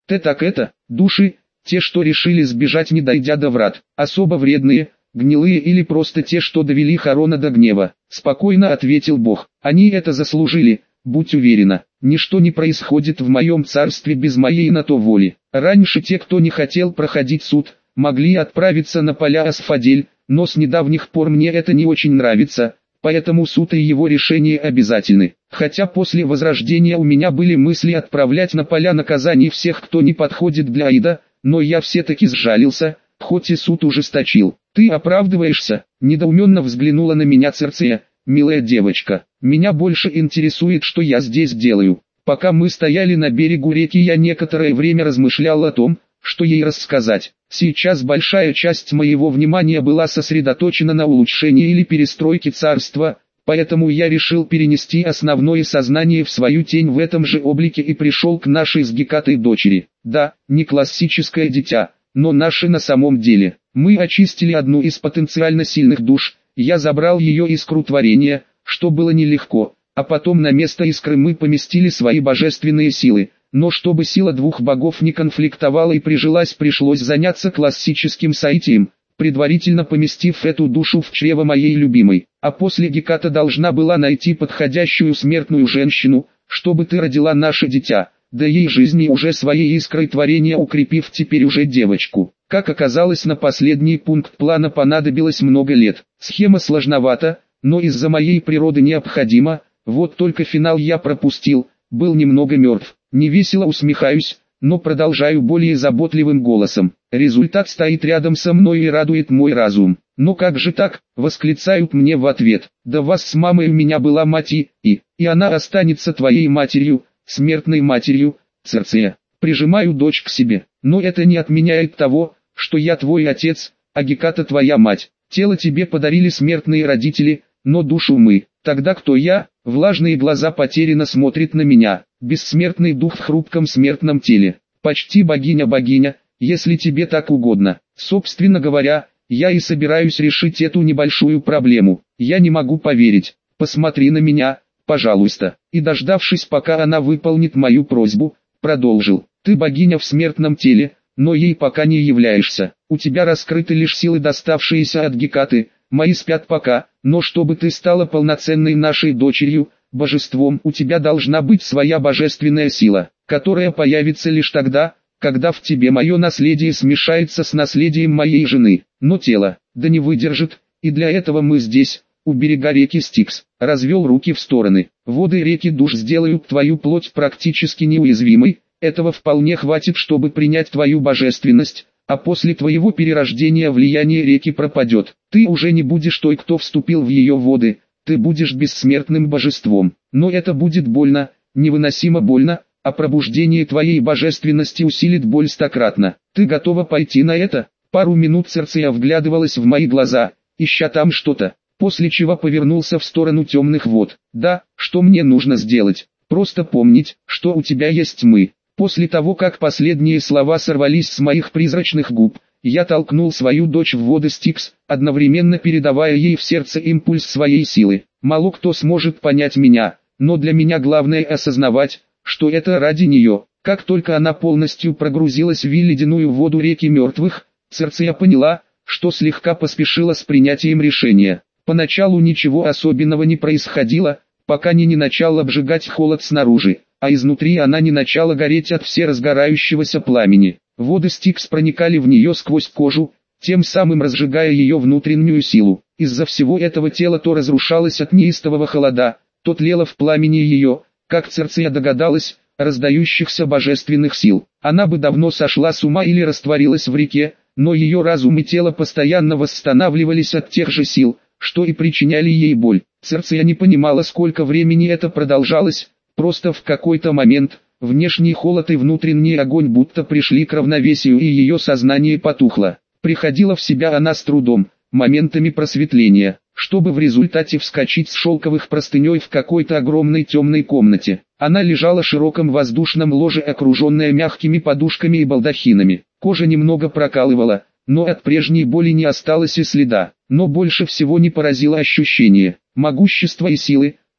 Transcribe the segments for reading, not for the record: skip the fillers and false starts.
Так это, души, те, что решили сбежать не дойдя до врат, особо вредные, гнилые или просто те, что довели Харона до гнева. Спокойно ответил Бог, они это заслужили, будь уверена, ничто не происходит в моем царстве без моей на то воли. Раньше те, кто не хотел проходить суд, могли отправиться на поля Асфадель, но с недавних пор мне это не очень нравится, поэтому суд и его решение обязательны. Хотя после возрождения у меня были мысли отправлять на поля наказаний всех, кто не подходит для Аида, но я все-таки сжалился, хоть и суд ужесточил. Ты оправдываешься? Недоуменно взглянула на меня Церцея. Милая девочка, меня больше интересует, что я здесь делаю. Пока мы стояли на берегу реки, я некоторое время размышлял о том, что ей рассказать. Сейчас большая часть моего внимания была сосредоточена на улучшении или перестройке царства, поэтому я решил перенести основное сознание в свою тень в этом же облике и пришел к нашей с Гекатой дочери. Да, не классическое дитя, но наше на самом деле. Мы очистили одну из потенциально сильных душ, я забрал ее искру творения, что было нелегко, а потом на место искры мы поместили свои божественные силы. Но чтобы сила двух богов не конфликтовала и прижилась, пришлось заняться классическим соитием, предварительно поместив эту душу в чрево моей любимой. А после Геката должна была найти подходящую смертную женщину, чтобы ты родила наше дитя, да ей жизни уже своей искрой творения укрепив теперь уже девочку. Как оказалось, на последний пункт плана понадобилось много лет. Схема сложновата, но из-за моей природы необходима, вот только финал я пропустил, был немного мертв. Невесело усмехаюсь, но продолжаю более заботливым голосом. Результат стоит рядом со мной и радует мой разум. Но как же так, восклицают мне в ответ. Да вас с мамой у меня была мать и она останется твоей матерью, смертной матерью, Церцея. Прижимаю дочь к себе. Но это не отменяет того, что я твой отец, а Геката твоя мать. Тело тебе подарили смертные родители, но душу мы. Тогда кто я? Влажные глаза потерянно смотрят на меня. Бессмертный дух в хрупком смертном теле. Почти богиня, если тебе так угодно. Собственно говоря, я и собираюсь решить эту небольшую проблему. Я не могу поверить. Посмотри на меня, пожалуйста. И дождавшись, пока она выполнит мою просьбу, продолжил. Ты богиня в смертном теле, но ей пока не являешься. У тебя раскрыты лишь силы, доставшиеся от Гекаты. Мои спят пока, но чтобы ты стала полноценной нашей дочерью, божеством, у тебя должна быть своя божественная сила, которая появится лишь тогда, когда в тебе мое наследие смешается с наследием моей жены. Но тело, да не выдержит, и для этого мы здесь, у берега реки Стикс. Развел руки в стороны. Воды реки Душ сделают твою плоть практически неуязвимой, этого вполне хватит, чтобы принять твою божественность. А после твоего перерождения влияние реки пропадет. Ты уже не будешь той, кто вступил в ее воды, ты будешь бессмертным божеством. Но это будет больно, невыносимо больно, а пробуждение твоей божественности усилит боль стократно. Ты готова пойти на это? Пару минут Церцея вглядывалась в мои глаза, ища там что-то, после чего повернулся в сторону темных вод. Да, что мне нужно сделать? Просто помнить, что у тебя есть мы. После того, как последние слова сорвались с моих призрачных губ, я толкнул свою дочь в воды Стикс, одновременно передавая ей в сердце импульс своей силы. Мало кто сможет понять меня, но для меня главное осознавать, что это ради нее. Как только она полностью прогрузилась в ледяную воду реки мертвых, Церцея поняла, что слегка поспешила с принятием решения. Поначалу ничего особенного не происходило, пока не начал обжигать холод снаружи, а изнутри она не начала гореть от всеразгорающегося пламени. Воды Стикс проникали в нее сквозь кожу, тем самым разжигая ее внутреннюю силу. Из-за всего этого тело то разрушалось от неистового холода, то тлело в пламени ее, как Церцея догадалась, раздающихся божественных сил. Она бы давно сошла с ума или растворилась в реке, но ее разум и тело постоянно восстанавливались от тех же сил, что и причиняли ей боль. Церцея не понимала, сколько времени это продолжалось. Просто в какой-то момент, внешний холод и внутренний огонь будто пришли к равновесию, и ее сознание потухло. Приходила в себя она с трудом, моментами просветления, чтобы в результате вскочить с шелковых простыней в какой-то огромной темной комнате. Она лежала в широком воздушном ложе, окруженная мягкими подушками и балдахинами. Кожа немного прокалывала, но от прежней боли не осталось и следа. Но больше всего не поразило ощущение могущества и силы,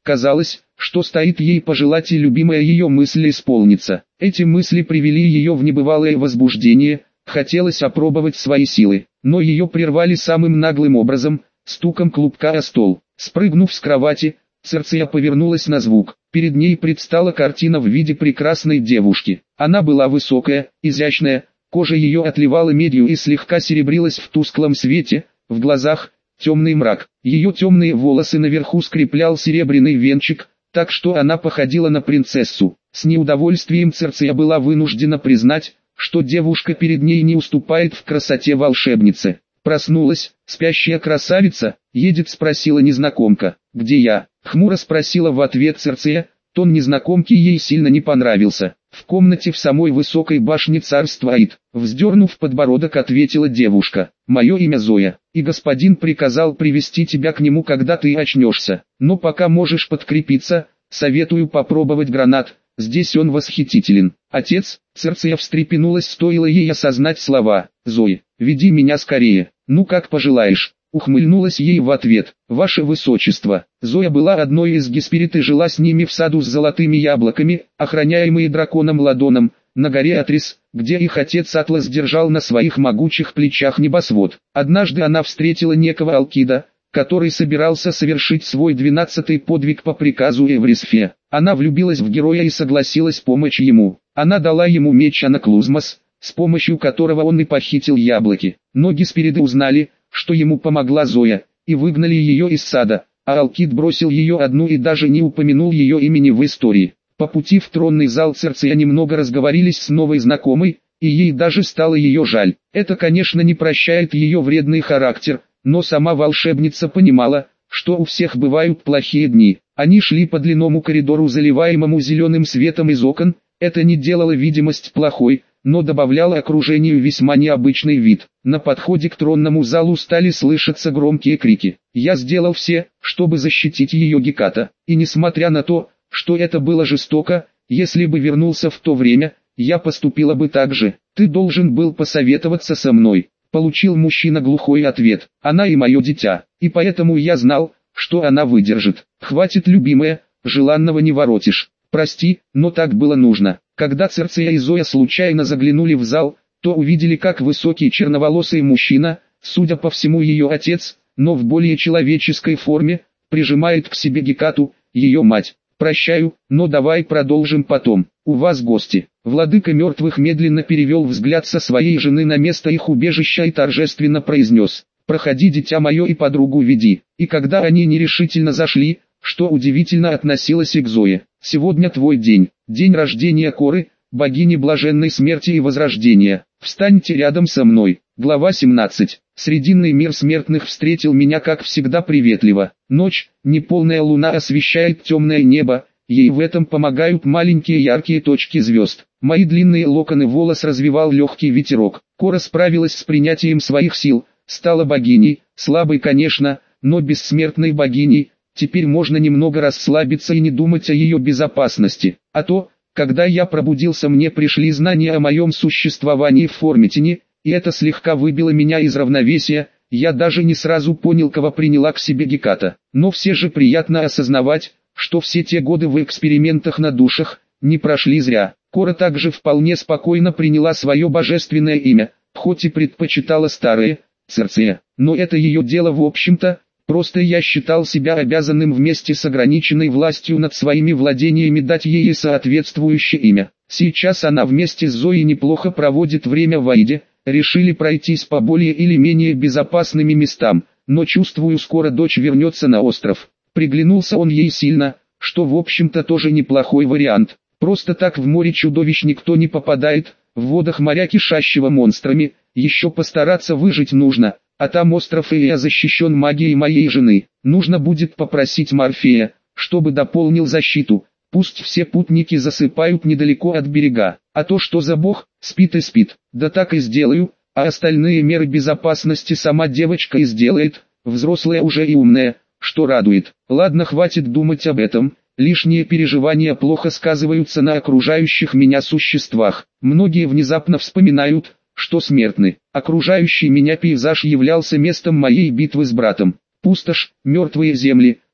Казалось, что стоит ей пожелать и любимая ее мысль исполнится. Эти мысли привели ее в небывалое возбуждение, хотелось опробовать свои силы, но ее прервали самым наглым образом, стуком клубка о стол. Спрыгнув с кровати, Церцея повернулась на звук. Перед ней предстала картина в виде прекрасной девушки. Она была высокая, изящная, кожа ее отливала медью и слегка серебрилась в тусклом свете, в глазах темный мрак. Ее темные волосы наверху скреплял серебряный венчик, так что она походила на принцессу. С неудовольствием Церцея была вынуждена признать, что девушка перед ней не уступает в красоте волшебнице. Проснулась, спящая красавица, едет, спросила незнакомка. «Где я?» Хмуро спросила в ответ Церцея. Тон незнакомки ей сильно не понравился. «В комнате в самой высокой башне царства Аид», вздернув подбородок, ответила девушка. «Мое имя Зоя, и господин приказал привести тебя к нему, когда ты очнешься. Но пока можешь подкрепиться, советую попробовать гранат, здесь он восхитителен». «Отец», Церцея встрепенулась, стоило ей осознать слова. «Зои, веди меня скорее». «Ну как пожелаешь». Ухмыльнулась ей в ответ. «Ваше Высочество». Зоя была одной из Гесперид и жила с ними в саду с золотыми яблоками, охраняемые драконом Ладоном, на горе Атрис, где их отец Атлас держал на своих могучих плечах небосвод. Однажды она встретила некого Алкида, который собирался совершить свой 12-й подвиг по приказу Эврисфе. Она влюбилась в героя и согласилась помочь ему. Она дала ему меч Анаклузмос, с помощью которого он и похитил яблоки. Но Геспериды узнали, что ему помогла Зоя, и выгнали ее из сада, а Алкид бросил ее одну и даже не упомянул ее имени в истории. По пути в тронный зал Церцея немного разговорились с новой знакомой, и ей даже стало ее жаль. Это, конечно, не прощает ее вредный характер, но сама волшебница понимала, что у всех бывают плохие дни. Они шли по длинному коридору, заливаемому зеленым светом из окон. Это не делало видимость плохой, но добавляло окружению весьма необычный вид. На подходе к тронному залу стали слышаться громкие крики. Я сделал все, чтобы защитить ее Геката, и несмотря на то, что это было жестоко, если бы вернулся в то время, я поступила бы так же. Ты должен был посоветоваться со мной. Получил мужчина глухой ответ. Она и мое дитя, и поэтому я знал, что она выдержит. Хватит, любимая, желанного не воротишь. Прости, но так было нужно. Когда Церцея и Зоя случайно заглянули в зал, то увидели, как высокий черноволосый мужчина, судя по всему ее отец, но в более человеческой форме, прижимает к себе Гекату, ее мать. «Прощаю, но давай продолжим потом. У вас гости». Владыка мертвых медленно перевел взгляд со своей жены на место их убежища и торжественно произнес: «Проходи, дитя мое, и подругу веди». И когда они нерешительно зашли, что удивительно относилось и к Зое: «Сегодня твой день, день рождения Коры, богини блаженной смерти и возрождения. Встаньте рядом со мной». Глава 17. Срединный мир смертных встретил меня, как всегда, приветливо. Ночь, неполная луна освещает темное небо, ей в этом помогают маленькие яркие точки звезд. Мои длинные локоны волос развивал легкий ветерок. Кора справилась с принятием своих сил, стала богиней, слабой, конечно, но бессмертной богиней. Теперь можно немного расслабиться и не думать о ее безопасности. А то, когда я пробудился, мне пришли знания о моем существовании в Формитине, и это слегка выбило меня из равновесия. Я даже не сразу понял, кого приняла к себе Геката. Но все же приятно осознавать, что все те годы в экспериментах на душах не прошли зря. Кора также вполне спокойно приняла свое божественное имя, хоть и предпочитала старое, Церцея. Но это ее дело в общем-то. Просто я считал себя обязанным вместе с ограниченной властью над своими владениями дать ей соответствующее имя. Сейчас она вместе с Зоей неплохо проводит время в Аиде. Решили пройтись по более или менее безопасными местам, но чувствую, скоро дочь вернется на остров. Приглянулся он ей сильно, что в общем-то тоже неплохой вариант. Просто так в море чудовищ никто не попадает, в водах моря, кишащего монстрами, еще постараться выжить нужно, а там остров, и я защищен магией моей жены. Нужно будет попросить Морфея, чтобы дополнил защиту. Пусть все путники засыпают недалеко от берега, а то что за бог, спит и спит. Да так и сделаю, а остальные меры безопасности сама девочка и сделает, взрослая уже и умная, что радует. Ладно, хватит думать об этом, лишние переживания плохо сказываются на окружающих меня существах. Многие внезапно вспоминают, что смертны. Окружающий меня пейзаж являлся местом моей битвы с братом. Пустошь, мертвые земли,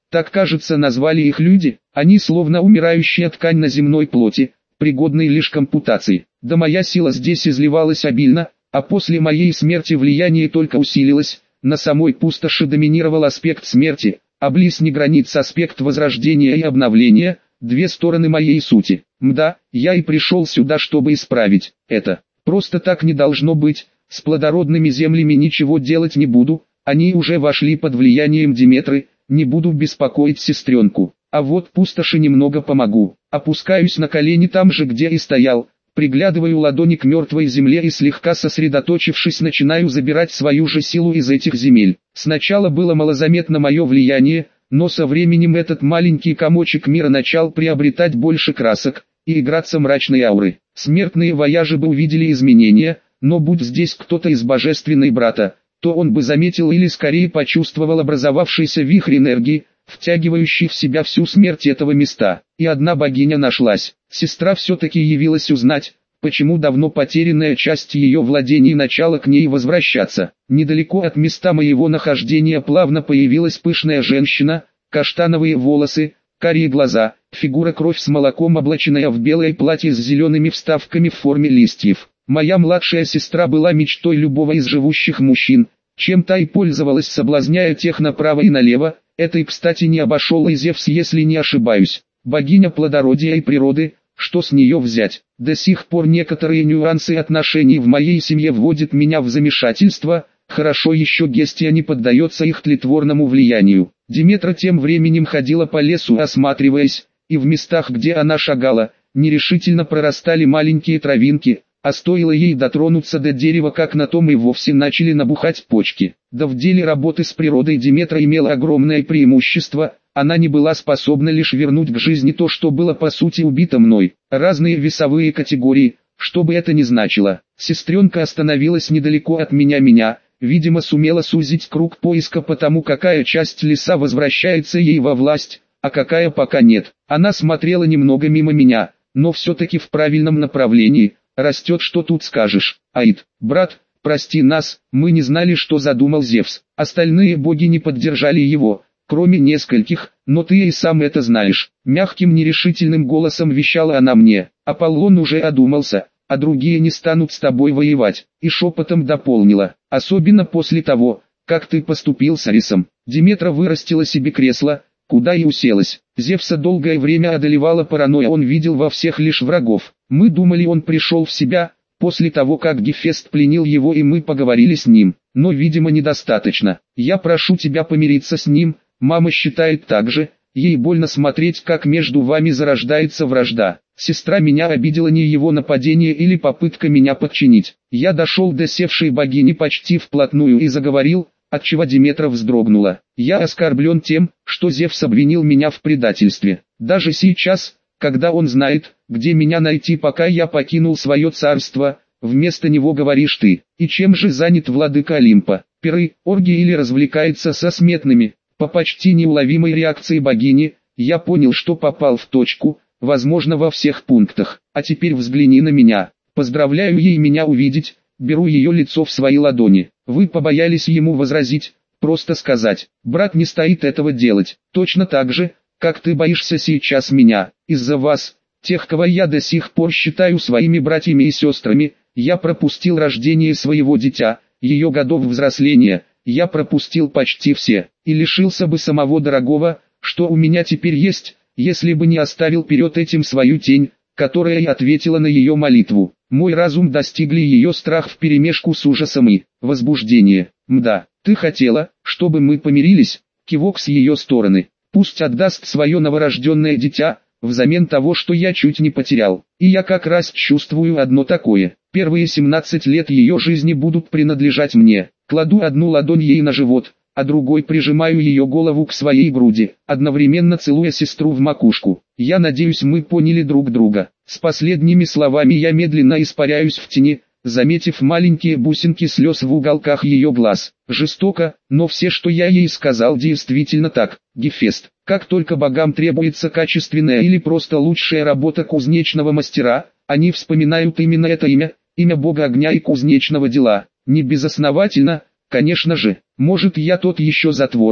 Так, кажется, назвали их люди. Они словно умирающая ткань на земной плоти, пригодной лишь к ампутации. Да моя сила здесь изливалась обильно, а после моей смерти влияние только усилилось. На самой пустоши доминировал аспект смерти, а близ не границ аспект возрождения и обновления, две стороны моей сути. Мда, я и пришел сюда, чтобы исправить это. Просто так не должно быть, с плодородными землями ничего делать не буду, они уже вошли под влиянием Диметры, не буду беспокоить сестренку. А вот пустоши немного помогу. Опускаюсь на колени там же, где и стоял, приглядываю ладони к мертвой земле и слегка сосредоточившись начинаю забирать свою же силу из этих земель. Сначала было малозаметно мое влияние, но со временем этот маленький комочек мира начал приобретать больше красок и играться мрачной ауры. Смертные вояжи бы увидели изменения, но будь здесь кто-то из божественной брата, то он бы заметил или скорее почувствовал образовавшийся вихрь энергии, втягивающий в себя всю смерть этого места. И одна богиня нашлась. Сестра все-таки явилась узнать, почему давно потерянная часть ее владений начала к ней возвращаться. Недалеко от места моего нахождения плавно появилась пышная женщина, каштановые волосы, карие глаза, фигура кровь с молоком, облаченная в белое платье с зелеными вставками в форме листьев. Моя младшая сестра была мечтой любого из живущих мужчин, чем та и пользовалась, соблазняя тех направо и налево. Этой, кстати, не обошел и Зевс, если не ошибаюсь. Богиня плодородия и природы, что с нее взять? До сих пор некоторые нюансы отношений в моей семье вводят меня в замешательство. Хорошо еще Гестия не поддается их тлетворному влиянию. Диметра тем временем ходила по лесу, осматриваясь, и в местах, где она шагала, нерешительно прорастали маленькие травинки, а стоило ей дотронуться до дерева, как на том и вовсе начали набухать почки. Да в деле работы с природой Диметра имела огромное преимущество, она не была способна лишь вернуть к жизни то, что было по сути убито мной. Разные весовые категории, что бы это ни значило. Сестренка остановилась недалеко от меня, видимо сумела сузить круг поиска потому, какая часть леса возвращается ей во власть, а какая пока нет. Она смотрела немного мимо меня, но все-таки в правильном направлении. Растет, что тут скажешь. Аид, брат, прости нас, мы не знали, что задумал Зевс. Остальные боги не поддержали его, кроме нескольких, но ты и сам это знаешь. Мягким нерешительным голосом вещала она мне. Аполлон уже одумался, а другие не станут с тобой воевать. И шепотом дополнила. Особенно после того, как ты поступил с Арисом. Диметра вырастила себе кресло, куда и уселась. Зевса долгое время одолевала паранойя, он видел во всех лишь врагов. Мы думали, он пришел в себя, после того как Гефест пленил его, и мы поговорили с ним. Но видимо недостаточно. Я прошу тебя помириться с ним, мама считает так же, ей больно смотреть, как между вами зарождается вражда. Сестра меня обидела, не его нападение или попытка меня подчинить. Я дошел до севшей богини почти вплотную и заговорил, отчего Диметра вздрогнула. Я оскорблен тем, что Зевс обвинил меня в предательстве. Даже сейчас, когда он знает, где меня найти, пока я покинул свое царство, вместо него говоришь ты. И чем же занят владыка Олимпа? Пиры, оргии или развлекается со смертными? По почти неуловимой реакции богини, я понял, что попал в точку, возможно во всех пунктах. А теперь взгляни на меня. Поздравляю ей меня увидеть. Беру ее лицо в свои ладони. Вы побоялись ему возразить, просто сказать. Брат не стоит этого делать. Точно так же, как ты боишься сейчас меня. Из-за вас, тех, кого я до сих пор считаю своими братьями и сестрами, я пропустил рождение своего дитя, ее годов взросления, я пропустил почти все. И лишился бы самого дорогого, что у меня теперь есть, если бы не оставил перед этим свою тень, которая и ответила на ее молитву. Мой разум достигли ее страх вперемешку с ужасом и возбуждение. Мда, ты хотела, чтобы мы помирились? Кивок с ее стороны. Пусть отдаст свое новорожденное дитя, взамен того, что я чуть не потерял. И я как раз чувствую одно такое. Первые 17 лет ее жизни будут принадлежать мне. Кладу одну ладонь ей на живот, а другой прижимаю ее голову к своей груди, одновременно целуя сестру в макушку. Я надеюсь, мы поняли друг друга. С последними словами я медленно испаряюсь в тени, заметив маленькие бусинки слез в уголках ее глаз. Жестоко, но все, что я ей сказал, действительно так. Гефест, как только богам требуется качественная или просто лучшая работа кузнечного мастера, они вспоминают именно это имя, имя бога огня и кузнечного дела. Не безосновательно, конечно же. Может, я тот еще затворник,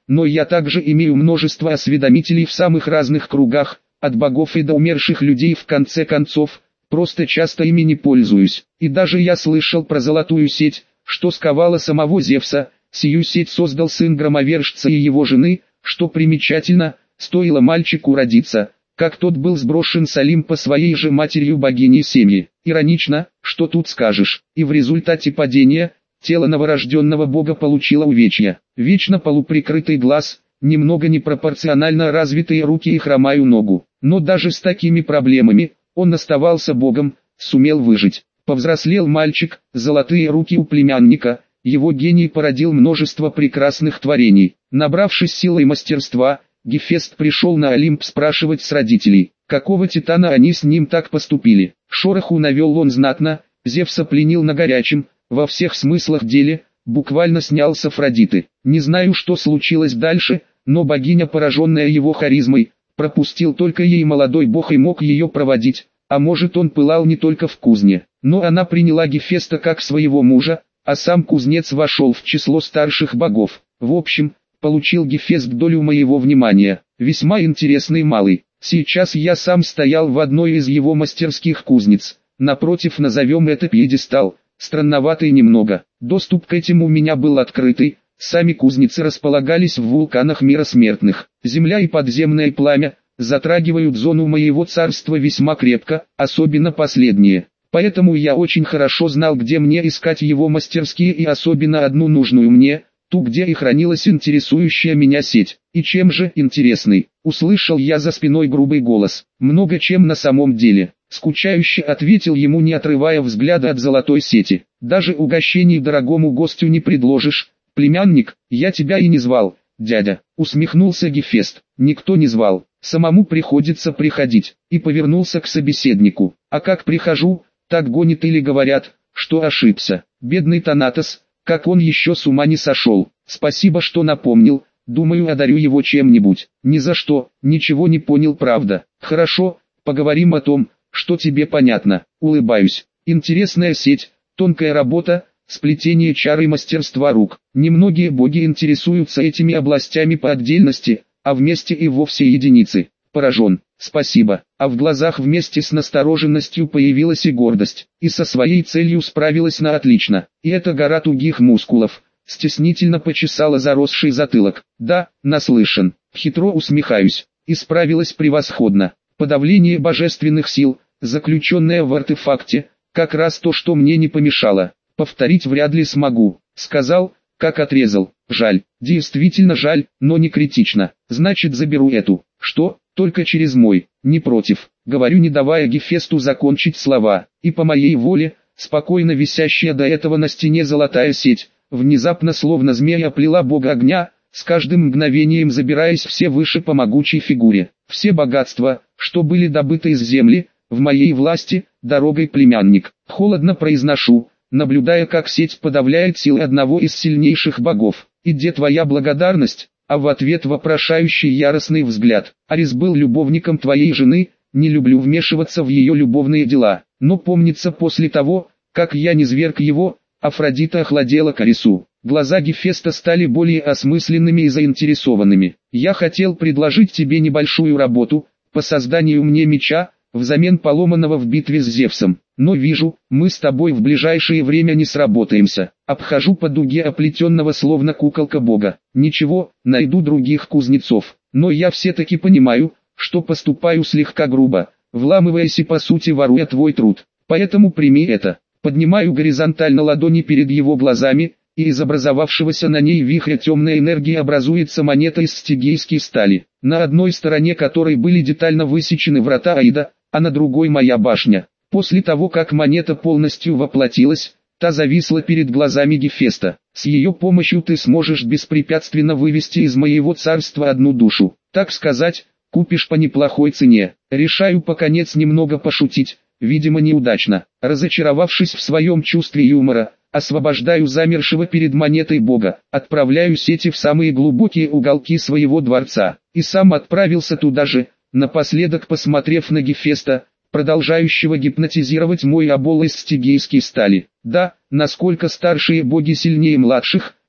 но я также имею множество осведомителей в самых разных кругах, от богов и до умерших людей в конце концов, просто часто ими не пользуюсь. И даже я слышал про золотую сеть, что сковала самого Зевса. Сию сеть создал сын громовержца и его жены, что примечательно, стоило мальчику родиться, как тот был сброшен с Олимпа своей же матерью богиней Семьи. Иронично, что тут скажешь, и в результате падения, тело новорожденного бога получило увечья. Вечно полуприкрытый глаз, немного непропорционально развитые руки и хромаю ногу. Но даже с такими проблемами, он оставался богом, сумел выжить. Повзрослел мальчик, золотые руки у племянника, его гений породил множество прекрасных творений. Набравшись силы и мастерства, Гефест пришел на Олимп спрашивать с родителей, какого титана они с ним так поступили. Шороху навел он знатно, Зевса пленил на горячем, во всех смыслах деле, буквально снял с Афродиты. Не знаю, что случилось дальше, но богиня, пораженная его харизмой, пропустил только ей молодой бог и мог ее проводить, а может он пылал не только в кузне. Но она приняла Гефеста как своего мужа, а сам кузнец вошел в число старших богов. В общем, получил Гефест долю моего внимания, весьма интересный малый. Сейчас я сам стоял в одной из его мастерских кузнец, напротив назовем это пьедестал, странноватый немного. Доступ к этим у меня был открытый, сами кузницы располагались в вулканах мира смертных. Земля и подземное пламя затрагивают зону моего царства весьма крепко, особенно последние. Поэтому я очень хорошо знал, где мне искать его мастерские и особенно одну нужную мне, ту, где и хранилась интересующая меня сеть. И чем же интересный? Услышал я за спиной грубый голос. Много чем на самом деле. Скучающе ответил ему, не отрывая взгляда от золотой сети. Даже угощений дорогому гостю не предложишь. Племянник, я тебя и не звал, дядя. Усмехнулся Гефест. Никто не звал. Самому приходится приходить. И повернулся к собеседнику. А как прихожу, так гонит или говорят, что ошибся. Бедный Танатос, как он еще с ума не сошел. Спасибо, что напомнил, думаю, одарю его чем-нибудь. Ни за что, ничего не понял, правда. Хорошо, поговорим о том, что тебе понятно. Улыбаюсь. Интересная сеть, тонкая работа, сплетение чар и мастерства рук. Немногие боги интересуются этими областями по отдельности, а вместе и вовсе единицы. Поражен. Спасибо. А в глазах вместе с настороженностью появилась и гордость. И со своей целью справилась на отлично. И эта гора тугих мускулов стеснительно почесала заросший затылок. Да, наслышан. Хитро усмехаюсь. И справилась превосходно. Подавление божественных сил, заключенное в артефакте, как раз то, что мне не помешало. Повторить вряд ли смогу. Сказал, как отрезал. Жаль. Действительно жаль, но не критично. Значит, заберу эту. Что? Только через мой, не против, говорю, не давая Гефесту закончить слова. И по моей воле, спокойно висящая до этого на стене золотая сеть, внезапно словно змея оплела бога огня, с каждым мгновением забираясь все выше по могучей фигуре. Все богатства, что были добыты из земли, в моей власти, дорогой, племянник. Холодно произношу, наблюдая, как сеть подавляет силы одного из сильнейших богов. И где твоя благодарность? А в ответ вопрошающий яростный взгляд. Арис был любовником твоей жены, не люблю вмешиваться в ее любовные дела. Но помнится, после того, как я низверг его, Афродита охладела к Арису. Глаза Гефеста стали более осмысленными и заинтересованными. Я хотел предложить тебе небольшую работу, по созданию мне меча, взамен поломанного в битве с Зевсом. Но вижу, мы с тобой в ближайшее время не сработаемся. Обхожу по дуге оплетенного словно куколка бога. Ничего, найду других кузнецов. Но я все-таки понимаю, что поступаю слегка грубо, вламываясь и по сути воруя твой труд. Поэтому прими это. Поднимаю горизонтально ладони перед его глазами, и из образовавшегося на ней вихря темной энергии образуется монета из стигийской стали, на одной стороне которой были детально высечены врата Аида, а на другой моя башня. После того, как монета полностью воплотилась, та зависла перед глазами Гефеста. С ее помощью ты сможешь беспрепятственно вывести из моего царства одну душу. Так сказать, купишь по неплохой цене. Решаю поконец немного пошутить, видимо неудачно. Разочаровавшись в своем чувстве юмора, освобождаю замершего перед монетой бога, отправляю сети в самые глубокие уголки своего дворца. И сам отправился туда же, напоследок посмотрев на Гефеста, продолжающего гипнотизировать мой обол из стигийской стали. Да, насколько старшие боги сильнее младших,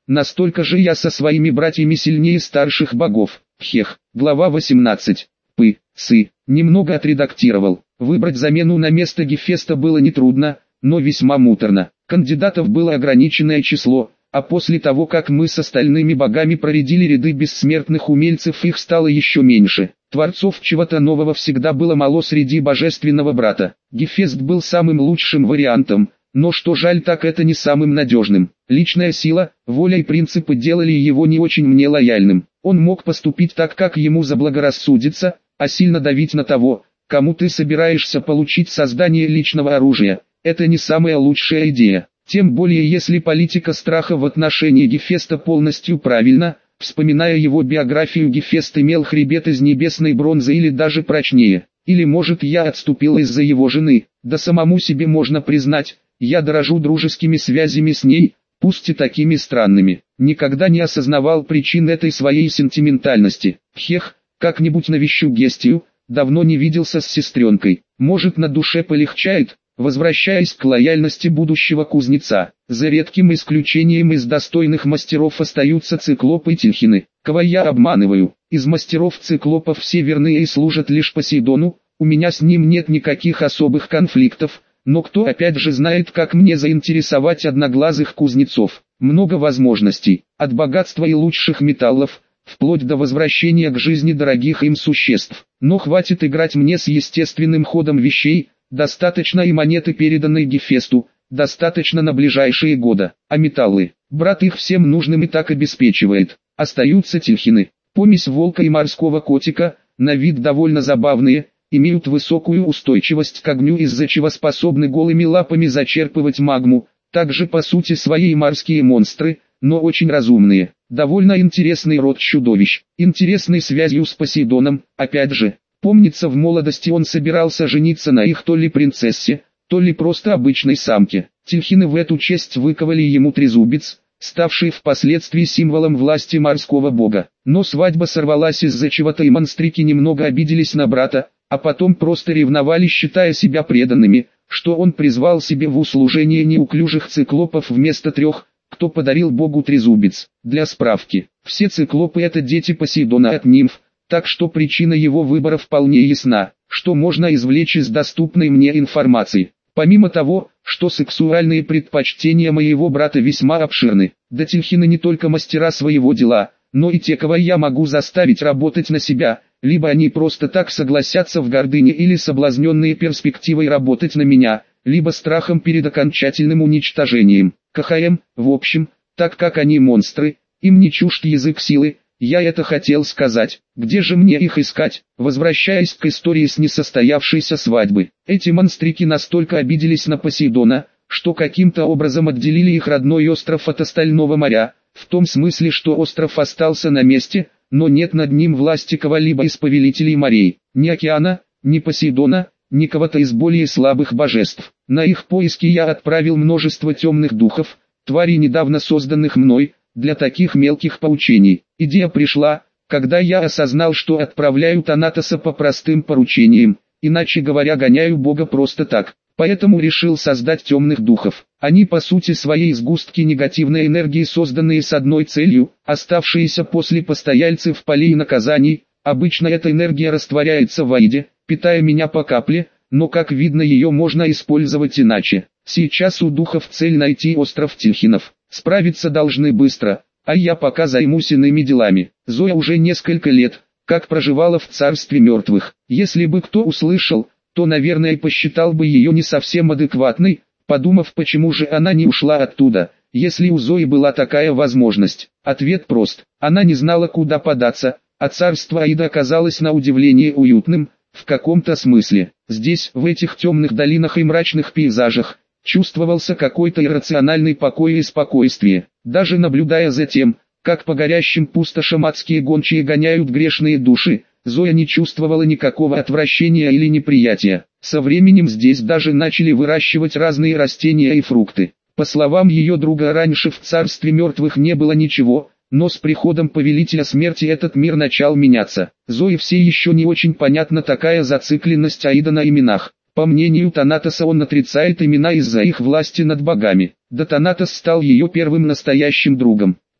настолько же я со своими братьями сильнее старших богов. Хех. Глава 18. Сы. Немного отредактировал. Выбрать замену на место Гефеста было нетрудно, но весьма муторно. Кандидатов было ограниченное число, а после того как мы с остальными богами проредили ряды бессмертных умельцев, их стало еще меньше. Творцов чего-то нового всегда было мало среди божественного брата. Гефест был самым лучшим вариантом, но что жаль, так это не самым надежным. Личная сила, воля и принципы делали его не очень мне лояльным. Он мог поступить так, как ему заблагорассудится, а сильно давить на того, кому ты собираешься получить создание личного оружия. Это не самая лучшая идея. Тем более если политика страха в отношении Гефеста полностью правильна. Вспоминая его биографию, Гефест имел хребет из небесной бронзы или даже прочнее. Или может я отступил из-за его жены. Да самому себе можно признать, я дорожу дружескими связями с ней, пусть и такими странными. Никогда не осознавал причин этой своей сентиментальности. Хех, как-нибудь навещу Гестию, давно не виделся с сестренкой. Может, на душе полегчает, возвращаясь к лояльности будущего кузнеца. За редким исключением из достойных мастеров остаются циклопы и тильхины. Кого я обманываю? Из мастеров циклопов все верны и служат лишь Посейдону, у меня с ним нет никаких особых конфликтов. Но кто опять же знает, как мне заинтересовать одноглазых кузнецов? Много возможностей, от богатства и лучших металлов, вплоть до возвращения к жизни дорогих им существ. Но хватит играть мне с естественным ходом вещей, достаточно и монеты, переданной Гефесту, достаточно на ближайшие годы. А металлы, брат их всем нужным и так обеспечивает. Остаются тильхины, помесь волка и морского котика, на вид довольно забавные, имеют высокую устойчивость к огню, из-за чего способны голыми лапами зачерпывать магму, также по сути свои морские монстры, но очень разумные. Довольно интересный род чудовищ, интересной связью с Посейдоном, опять же. Помнится, в молодости он собирался жениться на их то ли принцессе, то ли просто обычной самке. Тильхины в эту честь выковали ему трезубец, ставший впоследствии символом власти морского бога. Но свадьба сорвалась из-за чего-то, и монстрики немного обиделись на брата, а потом просто ревновали, считая себя преданными, что он призвал себе в услужение неуклюжих циклопов вместо трех, кто подарил богу трезубец. Для справки, все циклопы это дети Посейдона от нимф, так что причина его выбора вполне ясна, что можно извлечь из доступной мне информации. Помимо того, что сексуальные предпочтения моего брата весьма обширны, да тильхины не только мастера своего дела, но и те, кого я могу заставить работать на себя, либо они просто так согласятся в гордыне или соблазненные перспективой работать на меня, либо страхом перед окончательным уничтожением. КХМ, в общем, так как они монстры, им не чужд язык силы, я это хотел сказать. Где же мне их искать? Возвращаясь к истории с несостоявшейся свадьбы, эти монстрики настолько обиделись на Посейдона, что каким-то образом отделили их родной остров от остального моря, в том смысле, что остров остался на месте, но нет над ним власти кого-либо из повелителей морей, ни океана, ни Посейдона, ни кого-то из более слабых божеств. На их поиски я отправил множество темных духов, тварей, недавно созданных мной, для таких мелких поучений. Идея пришла, когда я осознал, что отправляю Танатоса по простым поручениям, иначе говоря, гоняю бога просто так. Поэтому решил создать темных духов. Они по сути своей сгустки негативной энергии, созданные с одной целью, оставшиеся после постояльцев полей и наказаний. Обычно эта энергия растворяется в Аиде, питая меня по капле, но как видно, ее можно использовать иначе. Сейчас у духов цель найти остров Тильхинов. Справиться должны быстро, а я пока займусь иными делами. Зоя уже несколько лет, как проживала в царстве мертвых. Если бы кто услышал, то, наверное, посчитал бы ее не совсем адекватной, подумав, почему же она не ушла оттуда, если у Зои была такая возможность. Ответ прост. Она не знала, куда податься, а царство Аида оказалось на удивление уютным, в каком-то смысле. Здесь, в этих темных долинах и мрачных пейзажах, чувствовался какой-то иррациональный покой и спокойствие. Даже наблюдая за тем, как по горящим пустошам адские гончие гоняют грешные души, Зоя не чувствовала никакого отвращения или неприятия. Со временем здесь даже начали выращивать разные растения и фрукты. По словам ее друга, раньше в царстве мертвых не было ничего, но с приходом повелителя смерти этот мир начал меняться. Зое все еще не очень понятна такая зацикленность Аида на именах. По мнению Танатоса, он отрицает имена из-за их власти над богами. Да Танатос стал ее первым настоящим другом.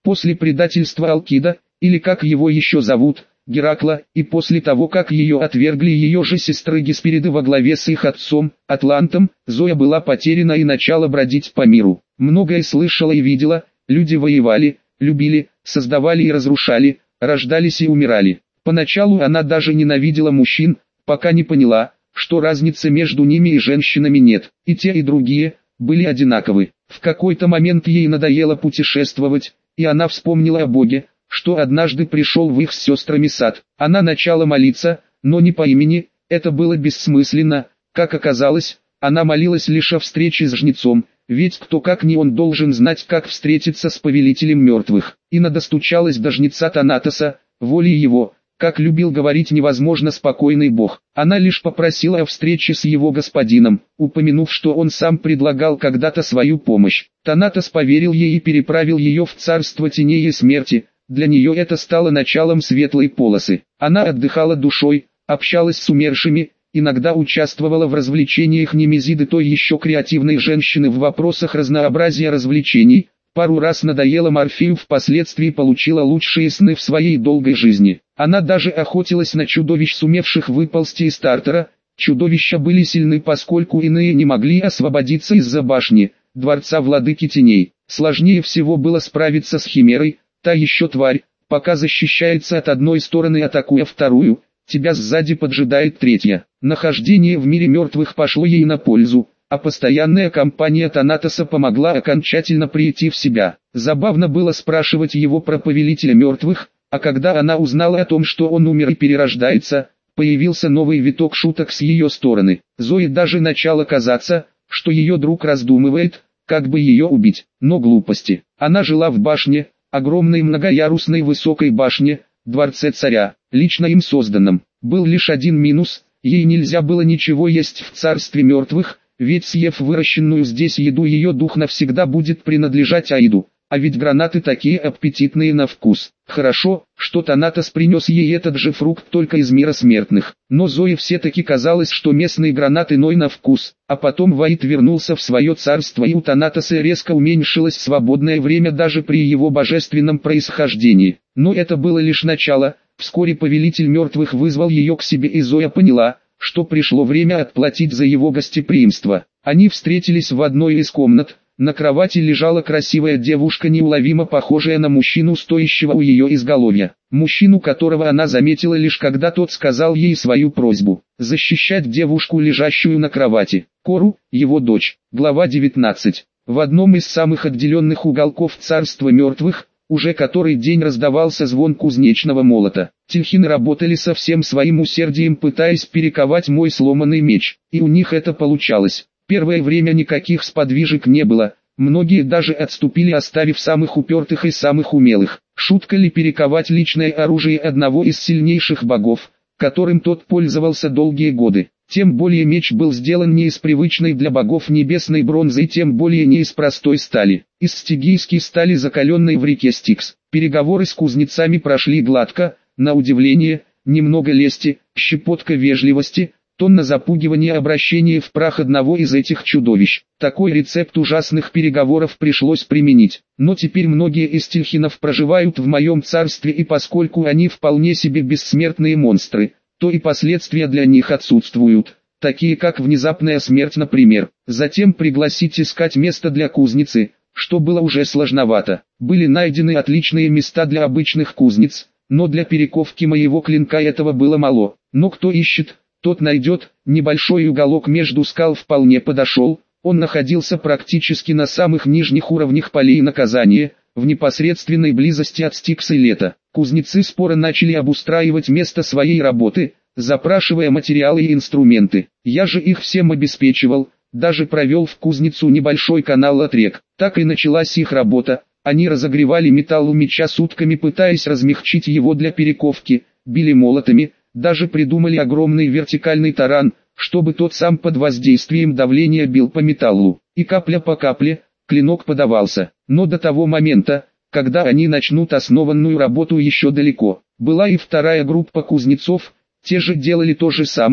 После предательства Алкида, или как его еще зовут, Геракла, и после того как ее отвергли ее же сестры Геспериды во главе с их отцом, Атлантом, Зоя была потеряна и начала бродить по миру. Многое слышала и видела, люди воевали, любили, создавали и разрушали, рождались и умирали. Поначалу она даже ненавидела мужчин, пока не поняла, что разницы между ними и женщинами нет, и те и другие были одинаковы. В какой-то момент ей надоело путешествовать, и она вспомнила о Боге, что однажды пришел в их с сестрами сад. Она начала молиться, но не по имени, это было бессмысленно, как оказалось, она молилась лишь о встрече с жнецом, ведь кто как не он должен знать, как встретиться с повелителем мертвых. Инна достучалась до жнеца Танатоса, волей его, как любил говорить невозможно спокойный бог. Она лишь попросила о встрече с его господином, упомянув, что он сам предлагал когда-то свою помощь. Танатос поверил ей и переправил ее в царство теней и смерти. Для нее это стало началом светлой полосы. Она отдыхала душой, общалась с умершими, иногда участвовала в развлечениях Немезиды, той еще креативной женщины в вопросах разнообразия развлечений. Пару раз надоела Морфею, впоследствии получила лучшие сны в своей долгой жизни. Она даже охотилась на чудовищ, сумевших выползти из Тартара. Чудовища были сильны, поскольку иные не могли освободиться из-за башни, дворца владыки теней. Сложнее всего было справиться с Химерой, та еще тварь, пока защищается от одной стороны, атакуя вторую, тебя сзади поджидает третья. Нахождение в мире мертвых пошло ей на пользу, а постоянная компания Танатоса помогла окончательно прийти в себя. Забавно было спрашивать его про повелителя мертвых, а когда она узнала о том, что он умер и перерождается, появился новый виток шуток с ее стороны. Зое даже начало казаться, что ее друг раздумывает, как бы ее убить, но глупости. Она жила в башне, огромной многоярусной высокой башне, дворце царя, лично им созданном. Был лишь один минус, ей нельзя было ничего есть в царстве мертвых, ведь съев выращенную здесь еду, ее дух навсегда будет принадлежать Аиду, а ведь гранаты такие аппетитные на вкус. Хорошо, что Танатос принес ей этот же фрукт только из мира смертных, но Зое все-таки казалось, что местные гранаты иной на вкус. А потом Ваид вернулся в свое царство, и у Танатоса резко уменьшилось свободное время даже при его божественном происхождении. Но это было лишь начало. Вскоре повелитель мертвых вызвал ее к себе, и Зоя поняла, что пришло время отплатить за его гостеприимство. Они встретились в одной из комнат. На кровати лежала красивая девушка, неуловимо похожая на мужчину, стоящего у ее изголовья. Мужчину, которого она заметила лишь когда тот сказал ей свою просьбу – защищать девушку, лежащую на кровати. Кору, его дочь. Глава 19. В одном из самых отдаленных уголков царства мертвых, уже который день раздавался звон кузнечного молота. Тельхины работали со всем своим усердием, пытаясь перековать мой сломанный меч, и у них это получалось. Первое время никаких сподвижек не было, многие даже отступили, оставив самых упертых и самых умелых. Шутка ли перековать личное оружие одного из сильнейших богов, которым тот пользовался долгие годы? Тем более меч был сделан не из привычной для богов небесной бронзы, тем более не из простой стали. Из стигийской стали, закаленной в реке Стикс. Переговоры с кузнецами прошли гладко, на удивление, немного лести, щепотка вежливости, тонна запугивания, обращение в прах одного из этих чудовищ. Такой рецепт ужасных переговоров пришлось применить. Но теперь многие из тельхинов проживают в моем царстве, и поскольку они вполне себе бессмертные монстры, то и последствия для них отсутствуют, такие как внезапная смерть, например. Затем пригласить искать место для кузницы, что было уже сложновато. Были найдены отличные места для обычных кузнец, но для перековки моего клинка этого было мало. Но кто ищет, тот найдет. Небольшой уголок между скал вполне подошел, он находился практически на самых нижних уровнях полей наказания, в непосредственной близости от Стикса и Лета. Кузнецы споро начали обустраивать место своей работы, запрашивая материалы и инструменты. Я же их всем обеспечивал, даже провел в кузницу небольшой канал от рек. Так и началась их работа. Они разогревали металл у меча сутками, пытаясь размягчить его для перековки, били молотами, даже придумали огромный вертикальный таран, чтобы тот сам под воздействием давления бил по металлу. И капля по капле, клинок подавался. Но до того момента, когда они начнут основанную работу, еще далеко. Была и вторая группа кузнецов, те же делали то же самое,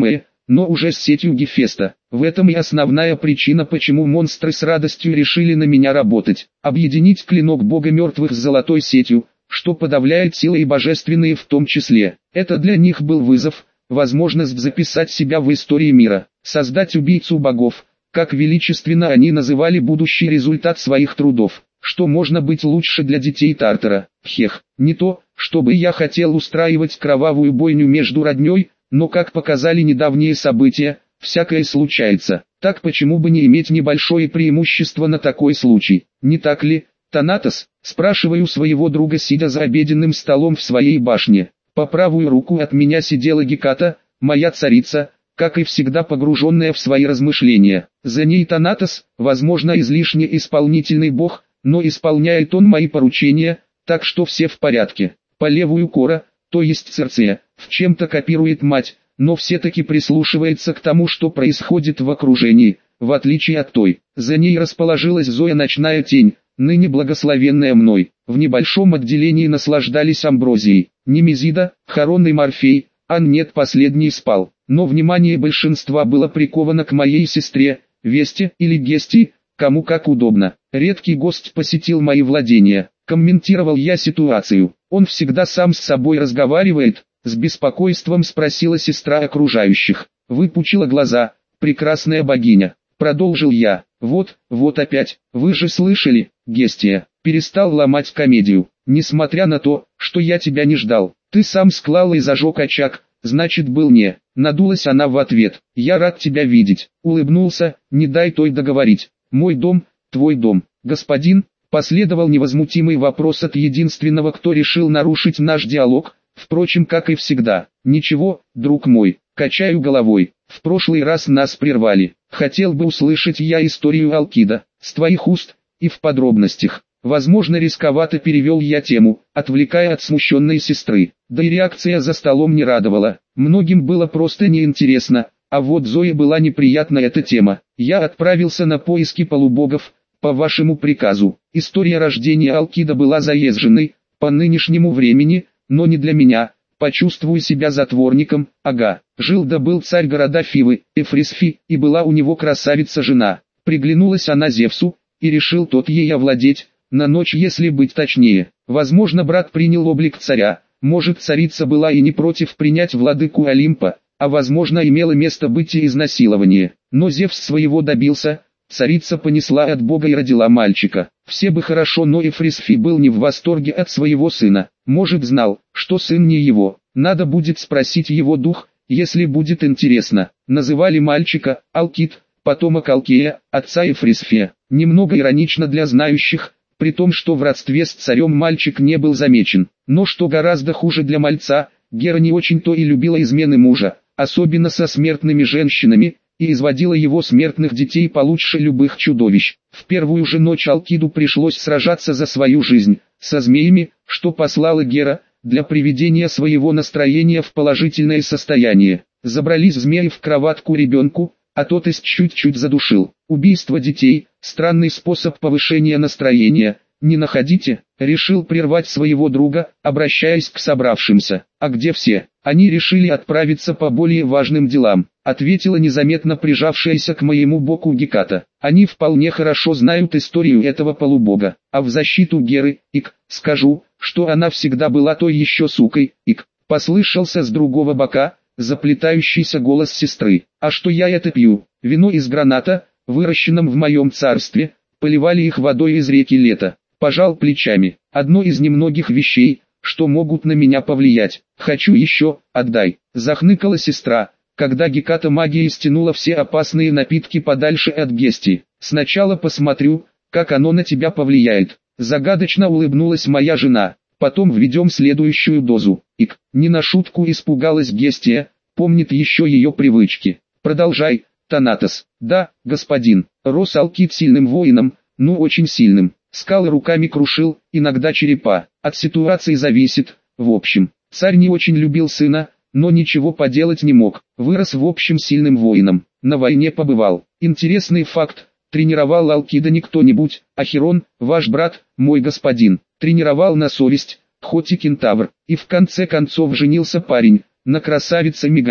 но уже с сетью Гефеста. В этом и основная причина, почему монстры с радостью решили на меня работать. Объединить клинок бога мертвых с золотой сетью, что подавляет силы и божественные в том числе. Это для них был вызов, возможность записать себя в истории мира, создать убийцу богов, как величественно они называли будущий результат своих трудов. Что можно быть лучше для детей Тартара? Хех, не то, чтобы я хотел устраивать кровавую бойню между родней, но как показали недавние события, всякое случается. Так почему бы не иметь небольшое преимущество на такой случай? Не так ли, Танатос? Спрашиваю своего друга, сидя за обеденным столом в своей башне. По правую руку от меня сидела Геката, моя царица, как и всегда погруженная в свои размышления. За ней Танатос, возможно излишне исполнительный бог, но исполняет он мои поручения, так что все в порядке. По левую Кора, то есть Церцея, в чем-то копирует мать, но все-таки прислушивается к тому, что происходит в окружении, в отличие от той. За ней расположилась Зоя, ночная тень, ныне благословенная мной. В небольшом отделении наслаждались амброзией. Немезида, Харон и Морфей, нет, последний спал. Но внимание большинства было приковано к моей сестре, Весте или Гести, кому как удобно. Редкий гость посетил мои владения. Комментировал я ситуацию. Он всегда сам с собой разговаривает, с беспокойством спросила сестра окружающих. Выпучила глаза, прекрасная богиня. Продолжил я. Вот опять. Вы же слышали, Гестия. Перестал ломать комедию. Несмотря на то, что я тебя не ждал. Ты сам склал и зажег очаг, значит был не. Надулась она в ответ. Я рад тебя видеть. Улыбнулся, не дай той договорить. Мой дом, твой дом. Господин, последовал невозмутимый вопрос от единственного, кто решил нарушить наш диалог, впрочем, как и всегда. Ничего, друг мой, качаю головой. В прошлый раз нас прервали. Хотел бы услышать я историю Алкида, с твоих уст, и в подробностях. Возможно, рисковато перевел я тему, отвлекая от смущенной сестры. Да и реакция за столом не радовала. Многим было просто неинтересно, а вот Зое была неприятна эта тема. Я отправился на поиски полубогов, по вашему приказу. История рождения Алкида была заезженной, по нынешнему времени, но не для меня. Почувствую себя затворником, ага. Жил да был царь города Фивы, Эфрисфи, и была у него красавица-жена. Приглянулась она Зевсу, и решил тот ей овладеть, на ночь, если быть точнее. Возможно, брат принял облик царя, может, царица была и не против принять владыку Олимпа, а возможно, имело место быть и изнасилование. Но Зевс своего добился. Царица понесла от бога и родила мальчика. Все бы хорошо, но Эфрисфи был не в восторге от своего сына. Может, знал, что сын не его. Надо будет спросить его дух, если будет интересно. Называли мальчика Алкид, потомок Алкея, отца Эфрисфия. Немного иронично для знающих, при том, что в родстве с царем мальчик не был замечен. Но что гораздо хуже для мальца, Гера не очень-то и любила измены мужа, особенно со смертными женщинами, и изводила его смертных детей получше любых чудовищ. В первую же ночь Алкиду пришлось сражаться за свою жизнь, со змеями, что послала Гера, для приведения своего настроения в положительное состояние. Забрались змеи в кроватку ребенку, а тот их чуть-чуть задушил. Убийство детей – странный способ повышения настроения, не находите? Решил прервать своего друга, обращаясь к собравшимся. А где все? Они решили отправиться по более важным делам, ответила незаметно прижавшаяся к моему боку Геката. Они вполне хорошо знают историю этого полубога, а в защиту Геры, скажу, что она всегда была той еще сукой, послышался с другого бока заплетающийся голос сестры. А что я это пью? Вино из граната, выращенном в моем царстве, поливали их водой из реки Лета. Пожал плечами. Одно из немногих вещей, что могут на меня повлиять. Хочу еще, отдай. Захныкала сестра, когда Геката магией стянула все опасные напитки подальше от Гести. Сначала посмотрю, как оно на тебя повлияет. Загадочно улыбнулась моя жена. Потом введем следующую дозу. Не на шутку испугалась Гестия, помнит еще ее привычки. Продолжай, Танатос. Да, господин. Рос Алкид сильным воином, ну очень сильным. Скалы руками крушил, иногда черепа. От ситуации зависит, в общем. Царь не очень любил сына, но ничего поделать не мог. Вырос в общем сильным воином. На войне побывал. Интересный факт. Тренировал Алкида не кто-нибудь, а Хирон, ваш брат, мой господин. Тренировал на совесть, хоть и кентавр. И в конце концов женился парень на красавице Мигаре,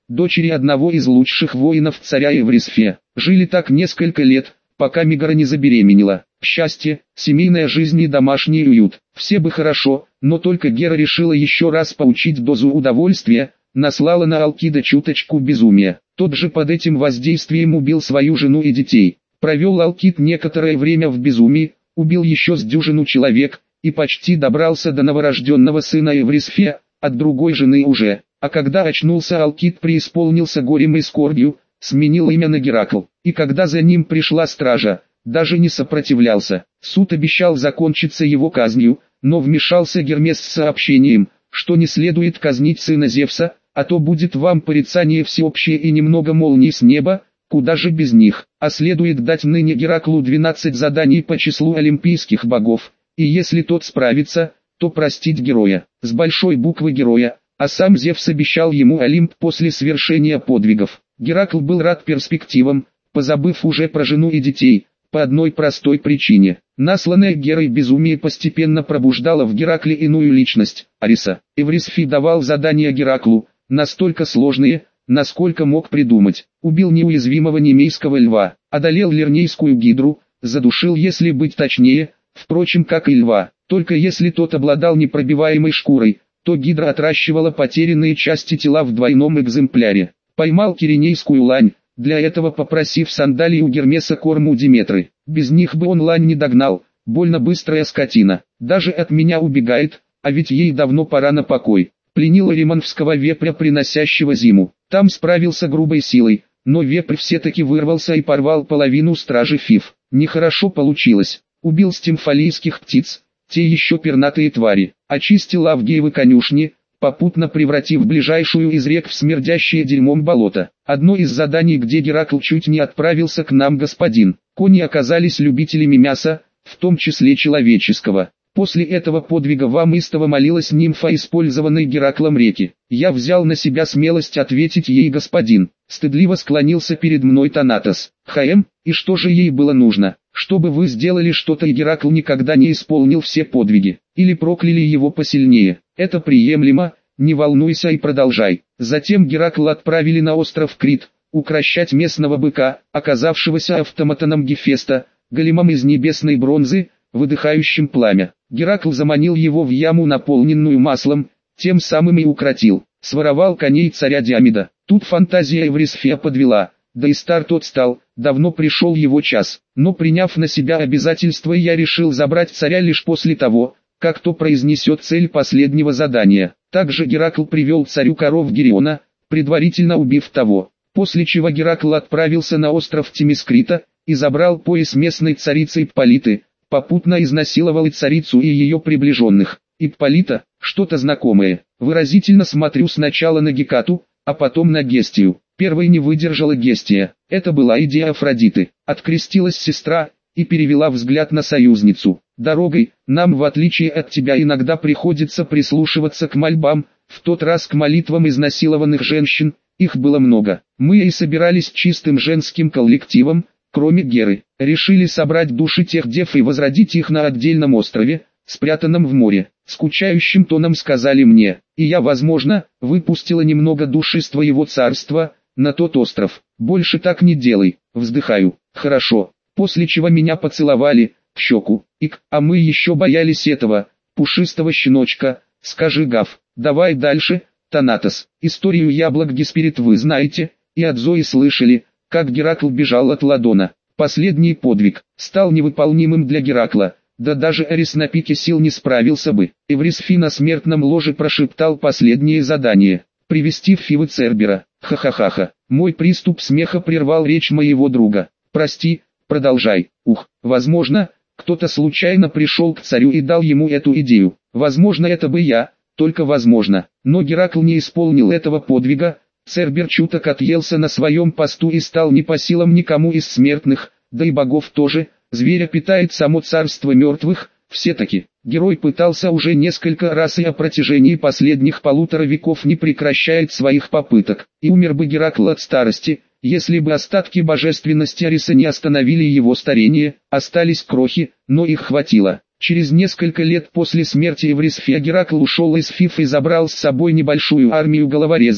дочери одного из лучших воинов царя Эврисфе. Жили так несколько лет, пока Мегара не забеременела. Счастье, семейная жизнь и домашний уют. Все бы хорошо, но только Гера решила еще раз поучить дозу удовольствия, наслала на Алкида чуточку безумия. Тот же под этим воздействием убил свою жену и детей. Провел Алкид некоторое время в безумии, убил еще с дюжину человек, и почти добрался до новорожденного сына Эврисфе, от другой жены уже. А когда очнулся Алкид, преисполнился горем и скорбью, сменил имя на Геракл. И когда за ним пришла стража, даже не сопротивлялся. Суд обещал закончиться его казнью, но вмешался Гермес с сообщением, что не следует казнить сына Зевса, а то будет вам порицание всеобщее и немного молний с неба, куда же без них. А следует дать ныне Гераклу 12 заданий по числу олимпийских богов, и если тот справится, то простить героя, с большой буквы героя, а сам Зевс обещал ему Олимп после свершения подвигов. Геракл был рад перспективам, позабыв уже про жену и детей, по одной простой причине. Насланное Герой безумие постепенно пробуждало в Геракле иную личность, Ариса. Эврисфи давал задания Гераклу, настолько сложные, насколько мог придумать. Убил неуязвимого немейского льва, одолел лирнейскую гидру, задушил, если быть точнее, впрочем, как и льва. Только если тот обладал непробиваемой шкурой, то гидра отращивала потерянные части тела в двойном экземпляре. Поймал киренейскую лань, для этого попросив сандалий у Гермеса корм у Диметры. Без них бы он лань не догнал, больно быстрая скотина. Даже от меня убегает, а ведь ей давно пора на покой. Пленил риманского вепря, приносящего зиму. Там справился грубой силой, но вепрь все-таки вырвался и порвал половину стражи Фив. Нехорошо получилось. Убил стимфалийских птиц, те еще пернатые твари. Очистил Авгиевы конюшни, попутно превратив ближайшую из рек в смердящее дерьмом болото. Одно из заданий, где Геракл чуть не отправился к нам господин. Кони оказались любителями мяса, в том числе человеческого. После этого подвига вам истово молилась нимфа использованной Гераклом реки. Я взял на себя смелость ответить ей господин. Стыдливо склонился перед мной Танатос. И что же ей было нужно? Чтобы вы сделали что-то, и Геракл никогда не исполнил все подвиги. Или прокляли его посильнее. Это приемлемо, не волнуйся и продолжай. Затем Геракла отправили на остров Крит, укрощать местного быка, оказавшегося автоматоном Гефеста, големом из небесной бронзы, выдыхающим пламя. Геракл заманил его в яму, наполненную маслом, тем самым и укротил. Своровал коней царя Диомеда. Тут фантазия Эврисфея подвела, да и стар тот стал, давно пришел его час. Но приняв на себя обязательства, я решил забрать царя лишь после того, как то произнесет цель последнего задания. Также Геракл привел царю коров Гериона, предварительно убив того. После чего Геракл отправился на остров Тимискрита и забрал пояс местной царицы Ипполиты, попутно изнасиловал и царицу и ее приближенных. Ипполита, что-то знакомое. Выразительно смотрю сначала на Гекату, а потом на Гестию. Первой не выдержала Гестия. Это была идея Афродиты. Открестилась сестра и перевела взгляд на союзницу. Дорогой, нам в отличие от тебя иногда приходится прислушиваться к мольбам, в тот раз к молитвам изнасилованных женщин, их было много. Мы и собирались чистым женским коллективом, кроме Геры. Решили собрать души тех дев и возродить их на отдельном острове, спрятанном в море. Скучающим тоном сказали мне, и я, возможно, выпустила немного души из твоего царства на тот остров. Больше так не делай. Вздыхаю. Хорошо. После чего меня поцеловали в щеку. А мы еще боялись этого пушистого щеночка. Скажи, Гав, давай дальше, Танатос. Историю яблок Гесперид вы знаете, и от Зои слышали, как Геракл бежал от Ладона. Последний подвиг стал невыполнимым для Геракла. Да даже Арис на пике сил не справился бы. Эврисфи на смертном ложе прошептал последнее задание. Привести в Фивы Цербера. Ха-ха-ха-ха. Мой приступ смеха прервал речь моего друга. Прости, продолжай. Возможно, кто-то случайно пришел к царю и дал ему эту идею. Возможно, это бы я, только возможно. Но Геракл не исполнил этого подвига. Цербер чуток отъелся на своем посту и стал не по силам никому из смертных, да и богов тоже. Зверя питает само царство мертвых, все-таки. Герой пытался уже несколько раз и о протяжении последних 1,5 веков не прекращает своих попыток. И умер бы Геракл от старости, если бы остатки божественности Ариса не остановили его старение. Остались крохи, но их хватило. Через несколько лет после смерти Эврисфея Геракл ушел из Фив и забрал с собой небольшую армию головорезов,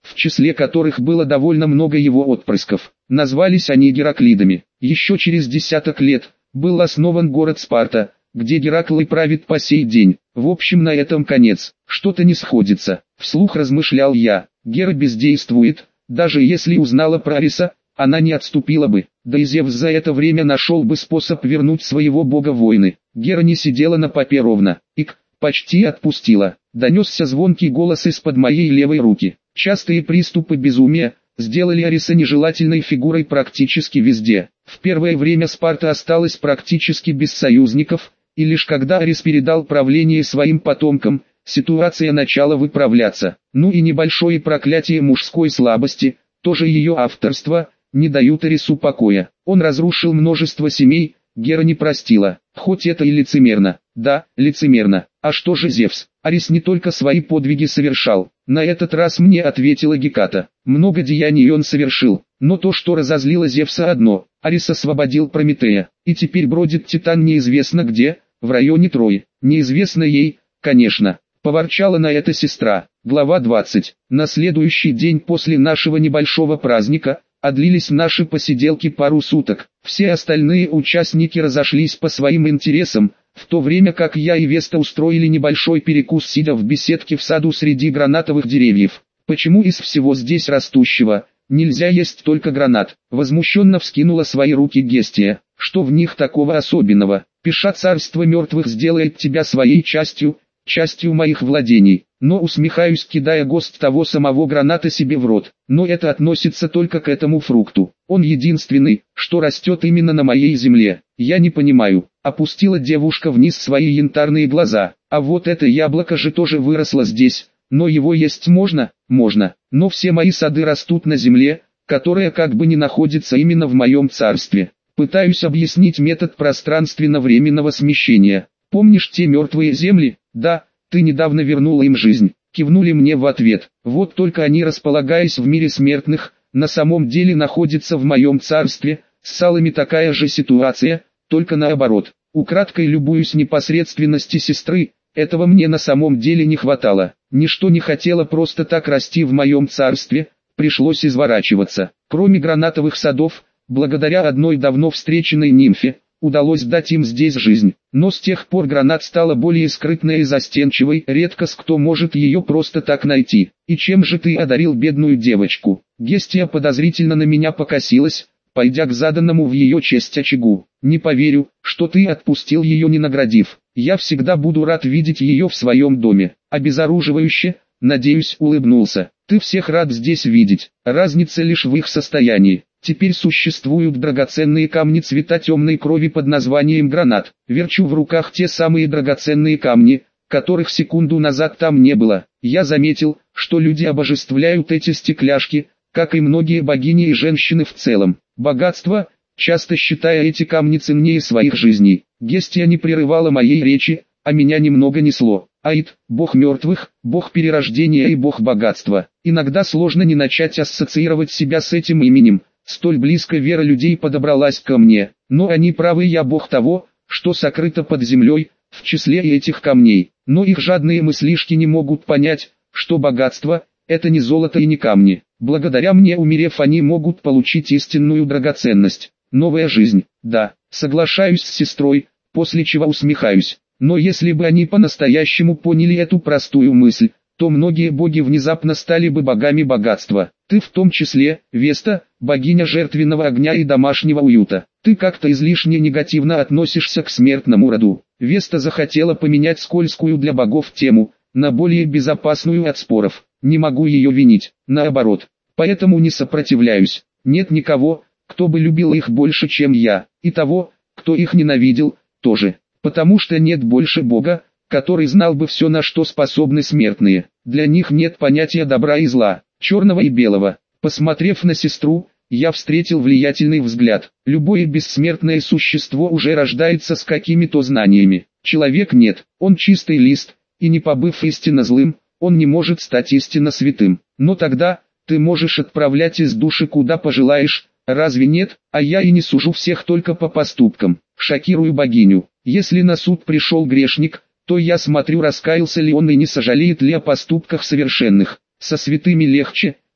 в числе которых было довольно много его отпрысков. Назвались они Гераклидами. Еще через десяток лет был основан город Спарта, где Геракл и правит по сей день. В общем, на этом конец. Что-то не сходится. Вслух размышлял я. Гера бездействует. Даже если узнала про Ариса, она не отступила бы. Да и Зевс за это время нашел бы способ вернуть своего бога войны. Гера не сидела на попе ровно. Почти отпустила. Донесся звонкий голос из-под моей левой руки. Частые приступы безумия сделали Ариса нежелательной фигурой практически везде. В первое время Спарта осталась практически без союзников, и лишь когда Арис передал правление своим потомкам, ситуация начала выправляться. Ну и небольшое проклятие мужской слабости, тоже ее авторство, не дают Арису покоя. Он разрушил множество семей, Гера не простила, хоть это и лицемерно. Да, лицемерно. А что же Зевс? Арис не только свои подвиги совершал. На этот раз мне ответила Геката. Много деяний он совершил, но то, что разозлило Зевса одно. Арис освободил Прометея, и теперь бродит Титан неизвестно где, в районе Трои. Неизвестно ей, конечно. Поворчала на это сестра. Глава 20. На следующий день после нашего небольшого праздника, длились наши посиделки пару суток. Все остальные участники разошлись по своим интересам, в то время как я и Веста устроили небольшой перекус, сидя в беседке в саду среди гранатовых деревьев. Почему из всего здесь растущего нельзя есть только гранат? Возмущенно вскинула свои руки Гестия. Что в них такого особенного? Пиша царство мертвых сделает тебя своей частью моих владений. Но усмехаюсь, кидая гост того самого граната себе в рот. Но это относится только к этому фрукту. Он единственный, что растет именно на моей земле. Я не понимаю. Опустила девушка вниз свои янтарные глаза. А вот это яблоко же тоже выросло здесь. Но его есть можно? Можно. Но все мои сады растут на земле, которая как бы не находится именно в моем царстве. Пытаюсь объяснить метод пространственно-временного смещения. Помнишь те мертвые земли? Да, ты недавно вернула им жизнь. Кивнули мне в ответ. Вот только они, располагаясь в мире смертных, на самом деле находятся в моем царстве. С салами такая же ситуация, только наоборот. Украдкой любуюсь непосредственности сестры. Этого мне на самом деле не хватало. Ничто не хотело просто так расти в моем царстве. Пришлось изворачиваться. Кроме гранатовых садов, благодаря одной давно встреченной нимфе, удалось дать им здесь жизнь. Но с тех пор гранат стала более скрытной и застенчивой, редко кто может ее просто так найти. И чем же ты одарил бедную девочку? Гестия подозрительно на меня покосилась, пойдя к заданному в ее честь очагу. Не поверю, что ты отпустил ее, не наградив. Я всегда буду рад видеть ее в своем доме. Обезоруживающе, надеюсь, улыбнулся. Ты всех рад здесь видеть. Разница лишь в их состоянии. Теперь существуют драгоценные камни цвета темной крови под названием гранат. Верчу в руках те самые драгоценные камни, которых секунду назад там не было. Я заметил, что люди обожествляют эти стекляшки, как и многие богини и женщины в целом. Богатство, часто считая эти камни ценнее своих жизней. Гестия не прерывала моей речи, а меня немного несло. Аид, бог мертвых, бог перерождения и бог богатства. Иногда сложно не начать ассоциировать себя с этим именем. Столь близко вера людей подобралась ко мне, но они правы, я бог того, что сокрыто под землей, в числе и этих камней. Но их жадные мыслишки не могут понять, что богатство – это не золото и не камни. Благодаря мне, умерев, они могут получить истинную драгоценность. Новая жизнь, да, соглашаюсь с сестрой, после чего усмехаюсь. Но если бы они по-настоящему поняли эту простую мысль, то многие боги внезапно стали бы богами богатства. Ты в том числе, Веста, богиня жертвенного огня и домашнего уюта. Ты как-то излишне негативно относишься к смертному роду. Веста захотела поменять скользкую для богов тему, на более безопасную от споров. Не могу ее винить, наоборот. Поэтому не сопротивляюсь. Нет никого, кто бы любил их больше, чем я. И того, кто их ненавидел, тоже. Потому что нет больше бога, который знал бы все, на что способны смертные. Для них нет понятия добра и зла, черного и белого. Посмотрев на сестру, я встретил влиятельный взгляд. Любое бессмертное существо уже рождается с какими-то знаниями. Человек нет, он чистый лист, и не побыв истинно злым, он не может стать истинно святым. Но тогда, ты можешь отправлять из души куда пожелаешь, разве нет? А я и не сужу всех только по поступкам. Шокирую богиню. Если на суд пришел грешник, то я смотрю, раскаялся ли он и не сожалеет ли о поступках совершенных. Со святыми легче,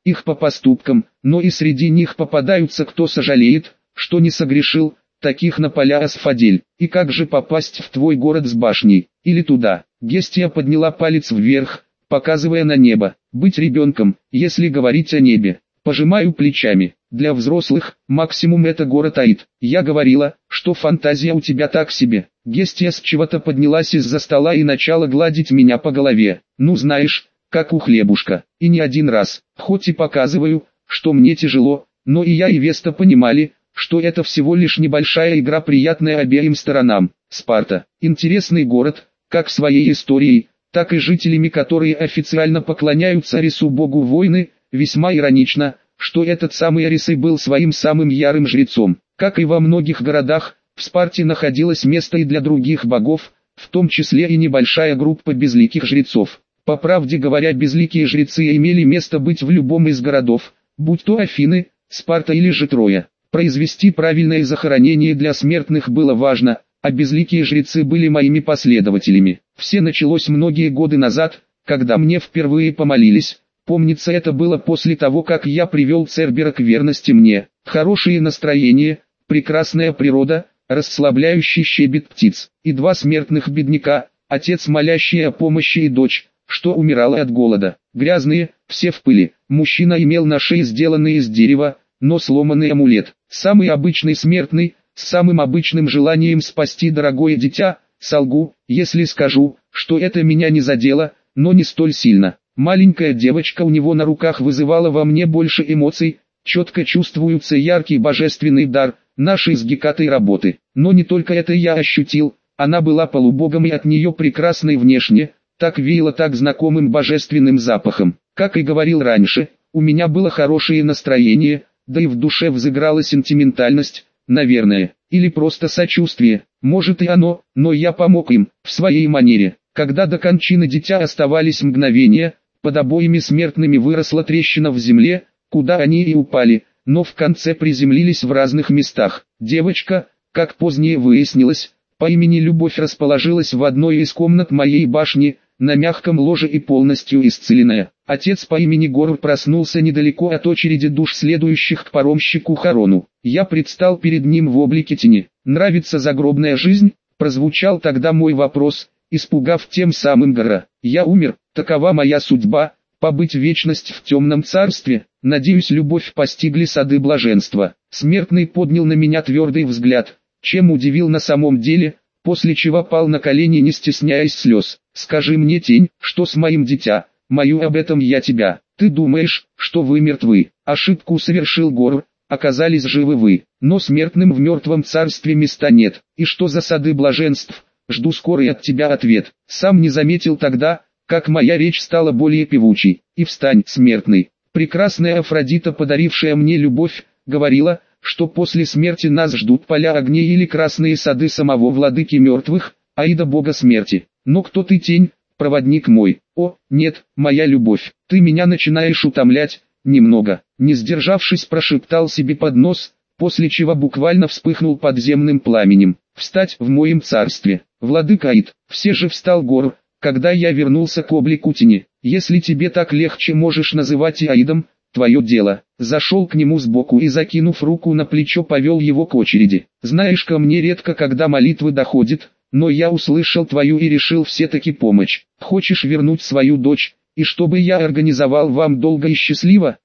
их по поступкам, но и среди них попадаются кто сожалеет, что не согрешил, таких на поля Асфадель. И как же попасть в твой город с башней, или туда? Гестия подняла палец вверх, показывая на небо. Быть ребенком, если говорить о небе. Пожимаю плечами. Для взрослых, максимум это город Аид. Я говорила, что фантазия у тебя так себе. Гестия с чего-то поднялась из-за стола и начала гладить меня по голове. Ну знаешь, как у хлебушка. И не один раз. Хоть и показываю, что мне тяжело, но и я и Веста понимали, что это всего лишь небольшая игра, приятная обеим сторонам. Спарта. Интересный город, как своей историей, так и жителями, которые официально поклоняются Арису богу войны. Весьма иронично, что этот самый Арис и был своим самым ярым жрецом. Как и во многих городах, в Спарте находилось место и для других богов, в том числе и небольшая группа безликих жрецов. По правде говоря, безликие жрецы имели место быть в любом из городов, будь то Афины, Спарта или же Троя. Произвести правильное захоронение для смертных было важно, а безликие жрецы были моими последователями. Все началось многие годы назад, когда мне впервые помолились. Помнится, это было после того, как я привел Цербера к верности мне. Хорошее настроение, прекрасная природа, расслабляющий щебет птиц, и два смертных бедняка, отец молящий о помощи и дочь, что умирала от голода. Грязные, все в пыли. Мужчина имел на шее сделанный из дерева, но сломанный амулет. Самый обычный смертный, с самым обычным желанием спасти дорогое дитя. Солгу, если скажу, что это меня не задело, но не столь сильно. Маленькая девочка у него на руках вызывала во мне больше эмоций, четко чувствуется яркий божественный дар нашей с Гекатой работы. Но не только это я ощутил, она была полубогом и от нее прекрасной внешне, так веяло так знакомым божественным запахом. Как и говорил раньше, у меня было хорошее настроение, да и в душе взыграла сентиментальность, наверное, или просто сочувствие, может и оно, но я помог им, в своей манере. Когда до кончины дитя оставались мгновения, под обоими смертными выросла трещина в земле, куда они и упали, но в конце приземлились в разных местах. Девочка, как позднее выяснилось, по имени Любовь расположилась в одной из комнат моей башни, на мягком ложе и полностью исцеленная. Отец по имени Гор проснулся недалеко от очереди душ, следующих к паромщику Харону. Я предстал перед ним в облике тени. «Нравится загробная жизнь?» — прозвучал тогда мой вопрос, испугав тем самым Гора. «Я умер, такова моя судьба, побыть вечность в темном царстве. Надеюсь, Любовь постигли сады блаженства». Смертный поднял на меня твердый взгляд, чем удивил на самом деле, после чего пал на колени, не стесняясь слез. «Скажи мне, тень, что с моим дитя? Молю об этом я тебя. Ты думаешь, что вы мертвы? Ошибку совершил Гор, оказались живы вы. Но смертным в мертвом царстве места нет. И что за сады блаженств? Жду скорый от тебя ответ». Сам не заметил тогда, как моя речь стала более певучей. «И встань, смертный». Прекрасная Афродита, подарившая мне любовь, говорила, что после смерти нас ждут поля огней или красные сады самого владыки мертвых, Аида бога смерти. Но кто ты, тень, проводник мой? О, нет, моя любовь, ты меня начинаешь утомлять, немного. Не сдержавшись, прошептал себе под нос, после чего буквально вспыхнул подземным пламенем. «Встать в моем царстве, владыка Аид». Все же встал Гор, когда я вернулся к облику тени. «Если тебе так легче, можешь называть и Аидом, твое дело». Зашел к нему сбоку и, закинув руку на плечо, повел его к очереди. «Знаешь, ко мне редко когда молитвы доходят, но я услышал твою и решил все-таки помочь. Хочешь вернуть свою дочь, и чтобы я организовал вам долго и счастливо?»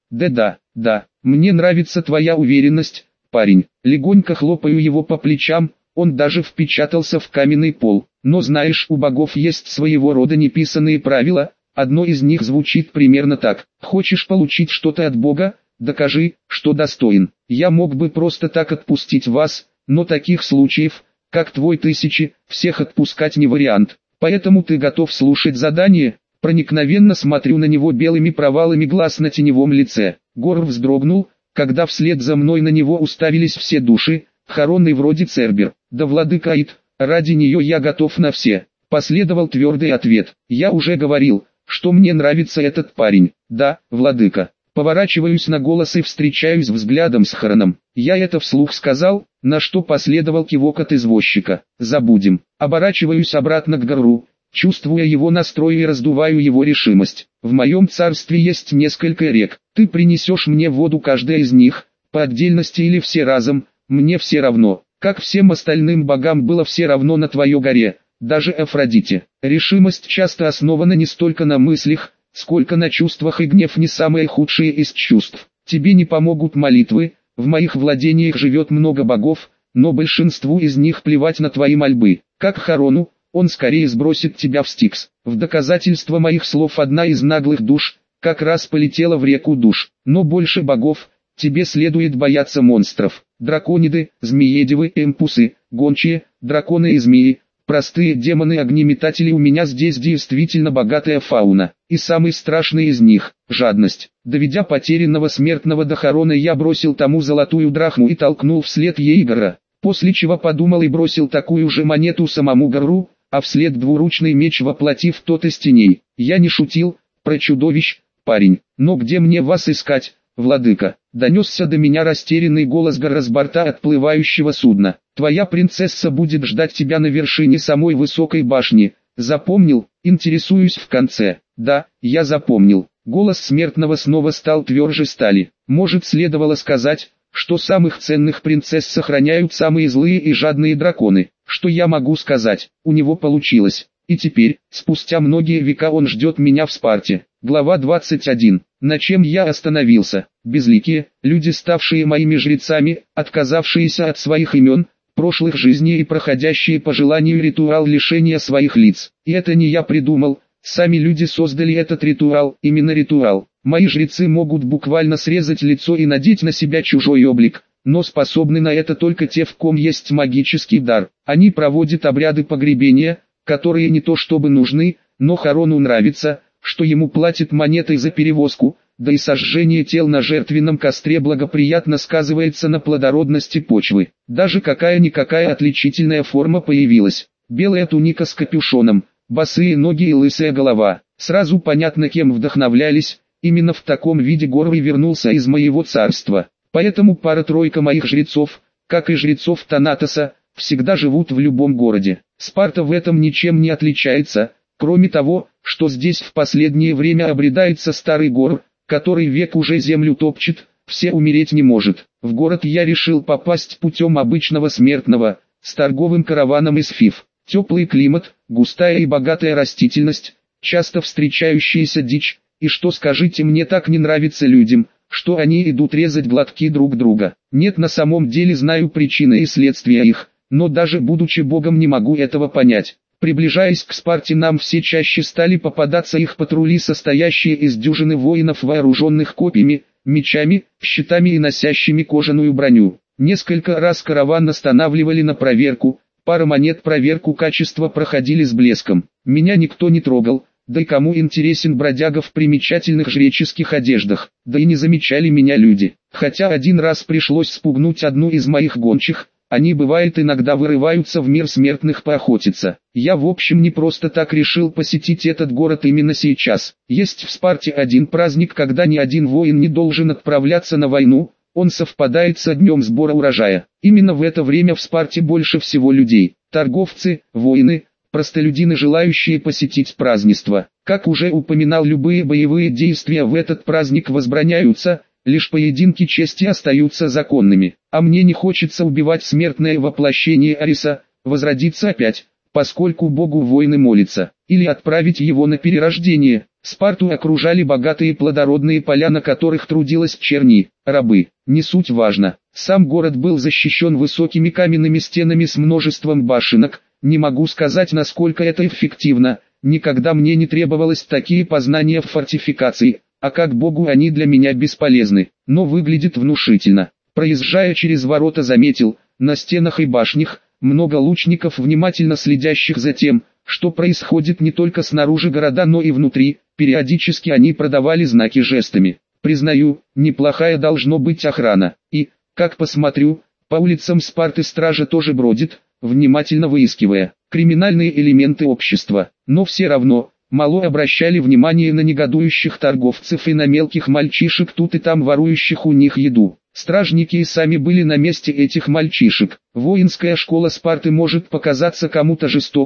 Да, мне нравится твоя уверенность, парень». Легонько хлопаю его по плечам, он даже впечатался в каменный пол. «Но знаешь, у богов есть своего рода неписанные правила, одно из них звучит примерно так: хочешь получить что-то от Бога, докажи, что достоин. Я мог бы просто так отпустить вас, но таких случаев, как твой, тысячи, всех отпускать не вариант. Поэтому ты готов слушать задание?» Проникновенно смотрю на него белыми провалами глаз на теневом лице. Гор вздрогнул, когда вслед за мной на него уставились все души, Харон и вроде Цербер. «Да, владыка Аид, ради нее я готов на все», — последовал твердый ответ. «Я уже говорил, что мне нравится этот парень». «Да, владыка». Поворачиваюсь на голос и встречаюсь взглядом с Хароном. «Я это вслух сказал», на что последовал кивок от извозчика. «Забудем». Оборачиваюсь обратно к Гору, чувствуя его настрой и раздуваю его решимость. В моем царстве есть несколько рек. Ты принесешь мне воду каждая из них, по отдельности или все разом, мне все равно. Как всем остальным богам было все равно на твоей горе, даже Афродите. Решимость часто основана не столько на мыслях, сколько на чувствах, и гнев не самое худшее из чувств. Тебе не помогут молитвы, в моих владениях живет много богов, но большинству из них плевать на твои мольбы. Как Харону, он скорее сбросит тебя в Стикс. В доказательство моих слов одна из наглых душ, как раз полетела в реку душ. Но больше богов, тебе следует бояться монстров. Дракониды, змеедевы, эмпусы, гончие, драконы и змеи, простые демоны-огнеметатели. У меня здесь действительно богатая фауна. И самый страшный из них – жадность. Доведя потерянного смертного до Харона, я бросил тому золотую драхму и толкнул вслед ей Гора. После чего подумал и бросил такую же монету самому Гору, а вслед двуручный меч, воплотив тот из теней. Я не шутил про чудовищ, парень. Но где мне вас искать, владыка? Донесся до меня растерянный голос Гора с борта отплывающего судна. Твоя принцесса будет ждать тебя на вершине самой высокой башни. Запомнил? Интересуюсь в конце. Да, я запомнил. Голос смертного снова стал тверже стали. Может, следовало сказать, что самых ценных принцесс сохраняют самые злые и жадные драконы. Что я могу сказать? У него получилось. И теперь, спустя многие века, он ждет меня в Спарте. Глава 21. На чем я остановился? Безликие, люди, ставшие моими жрецами, отказавшиеся от своих имен, прошлых жизней и проходящие по желанию ритуал лишения своих лиц. И это не я придумал, сами люди создали этот ритуал, именно ритуал. Мои жрецы могут буквально срезать лицо и надеть на себя чужой облик, но способны на это только те, в ком есть магический дар. Они проводят обряды погребения, которые не то чтобы нужны, но Харону нравится, что ему платят монетой за перевозку, да и сожжение тел на жертвенном костре благоприятно сказывается на плодородности почвы. Даже какая-никакая отличительная форма появилась. Белая туника с капюшоном, босые ноги и лысая голова. Сразу понятно, кем вдохновлялись, именно в таком виде Гор и вернулся из моего царства. Поэтому пара-тройка моих жрецов, как и жрецов Танатоса, всегда живут в любом городе. Спарта в этом ничем не отличается, кроме того, что здесь в последнее время обретается старый Гор, который век уже землю топчет, все умереть не может. В город я решил попасть путем обычного смертного, с торговым караваном из Фив. Теплый климат, густая и богатая растительность, часто встречающаяся дичь, и что, скажите, мне так не нравится людям, что они идут резать глотки друг друга. Нет, на самом деле знаю причины и следствия их, но даже будучи богом не могу этого понять. Приближаясь к Спарте, нам все чаще стали попадаться их патрули, состоящие из дюжины воинов, вооруженных копьями, мечами, щитами и носящими кожаную броню. Несколько раз караван останавливали на проверку, пара монет проверку качества проходили с блеском. Меня никто не трогал, да и кому интересен бродяга в примечательных жреческих одеждах, да и не замечали меня люди. Хотя один раз пришлось спугнуть одну из моих гончих, они бывает иногда вырываются в мир смертных поохотиться. Я в общем не просто так решил посетить этот город именно сейчас. Есть в Спарте один праздник, когда ни один воин не должен отправляться на войну, он совпадает со днем сбора урожая. Именно в это время в Спарте больше всего людей. Торговцы, воины, простолюдины, желающие посетить празднество. Как уже упоминал, любые боевые действия в этот праздник возбраняются, лишь поединки чести остаются законными. А мне не хочется убивать смертное воплощение Ариса, возродиться опять, поскольку богу воины молятся, или отправить его на перерождение. Спарту окружали богатые плодородные поля, на которых трудилась черни, рабы. Не суть важно. Сам город был защищен высокими каменными стенами с множеством башенок. Не могу сказать, насколько это эффективно, никогда мне не требовалось такие познания в фортификации, а как богу они для меня бесполезны, но выглядит внушительно. Проезжая через ворота, заметил, на стенах и башнях, много лучников, внимательно следящих за тем, что происходит не только снаружи города, но и внутри. Периодически они продавали знаки жестами. Признаю, неплохая должно быть охрана. И, как посмотрю, по улицам Спарты стража тоже бродит, внимательно выискивая криминальные элементы общества. Но все равно, мало обращали внимание на негодующих торговцев и на мелких мальчишек, тут и там ворующих у них еду. Стражники и сами были на месте этих мальчишек. Воинская школа Спарты может показаться кому-то жестокой,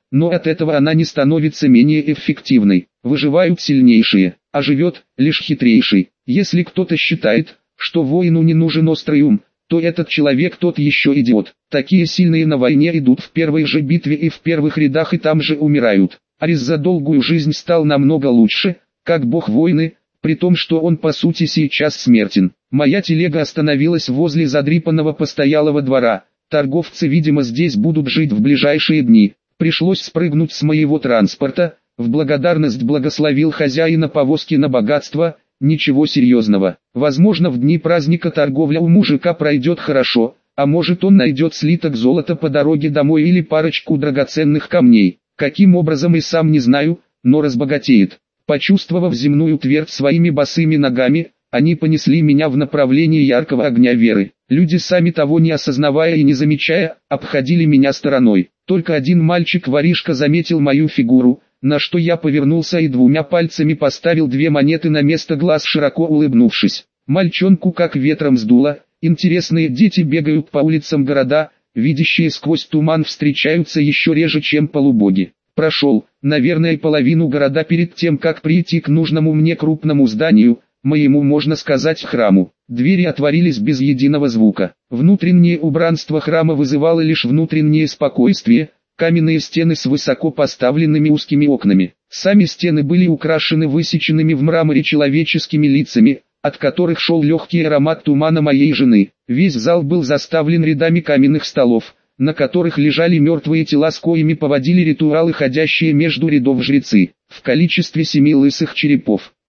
но от этого она не становится менее эффективной. Выживают сильнейшие, а живет лишь хитрейший. Если кто-то считает, что воину не нужен острый ум, то этот человек тот еще идиот. Такие сильные на войне идут в первой же битве и в первых рядах и там же умирают. Арис за долгую жизнь стал намного лучше, как бог войны, при том, что он по сути сейчас смертен. Моя телега остановилась возле задрипанного постоялого двора. Торговцы, видимо, здесь будут жить в ближайшие дни. Пришлось спрыгнуть с моего транспорта, в благодарность благословил хозяина повозки на богатство. Ничего серьезного. Возможно, в дни праздника торговля у мужика пройдет хорошо, а может он найдет слиток золота по дороге домой или парочку драгоценных камней. Каким образом и сам не знаю, но разбогатеет. Почувствовав земную твердь своими босыми ногами, они понесли меня в направлении яркого огня веры. Люди, сами того не осознавая и не замечая, обходили меня стороной. Только один мальчик-воришка заметил мою фигуру, на что я повернулся и двумя пальцами поставил 2 монеты на место глаз, широко улыбнувшись. Мальчонку как ветром сдуло. Интересные дети бегают по улицам города, видящие сквозь туман встречаются еще реже, чем полубоги. Прошел, наверное, половину города перед тем, как прийти к нужному мне крупному зданию, моему, можно сказать, храму. Двери отворились без единого звука. Внутреннее убранство храма вызывало лишь внутреннее спокойствие. Каменные стены с высоко поставленными узкими окнами. Сами стены были украшены высеченными в мраморе человеческими лицами, от которых шел легкий аромат тумана моей жены. Весь зал был заставлен рядами каменных столов, на которых лежали мертвые тела, с коими поводили ритуалы ходящие между рядов жрецы, в количестве 7 лысых черепов.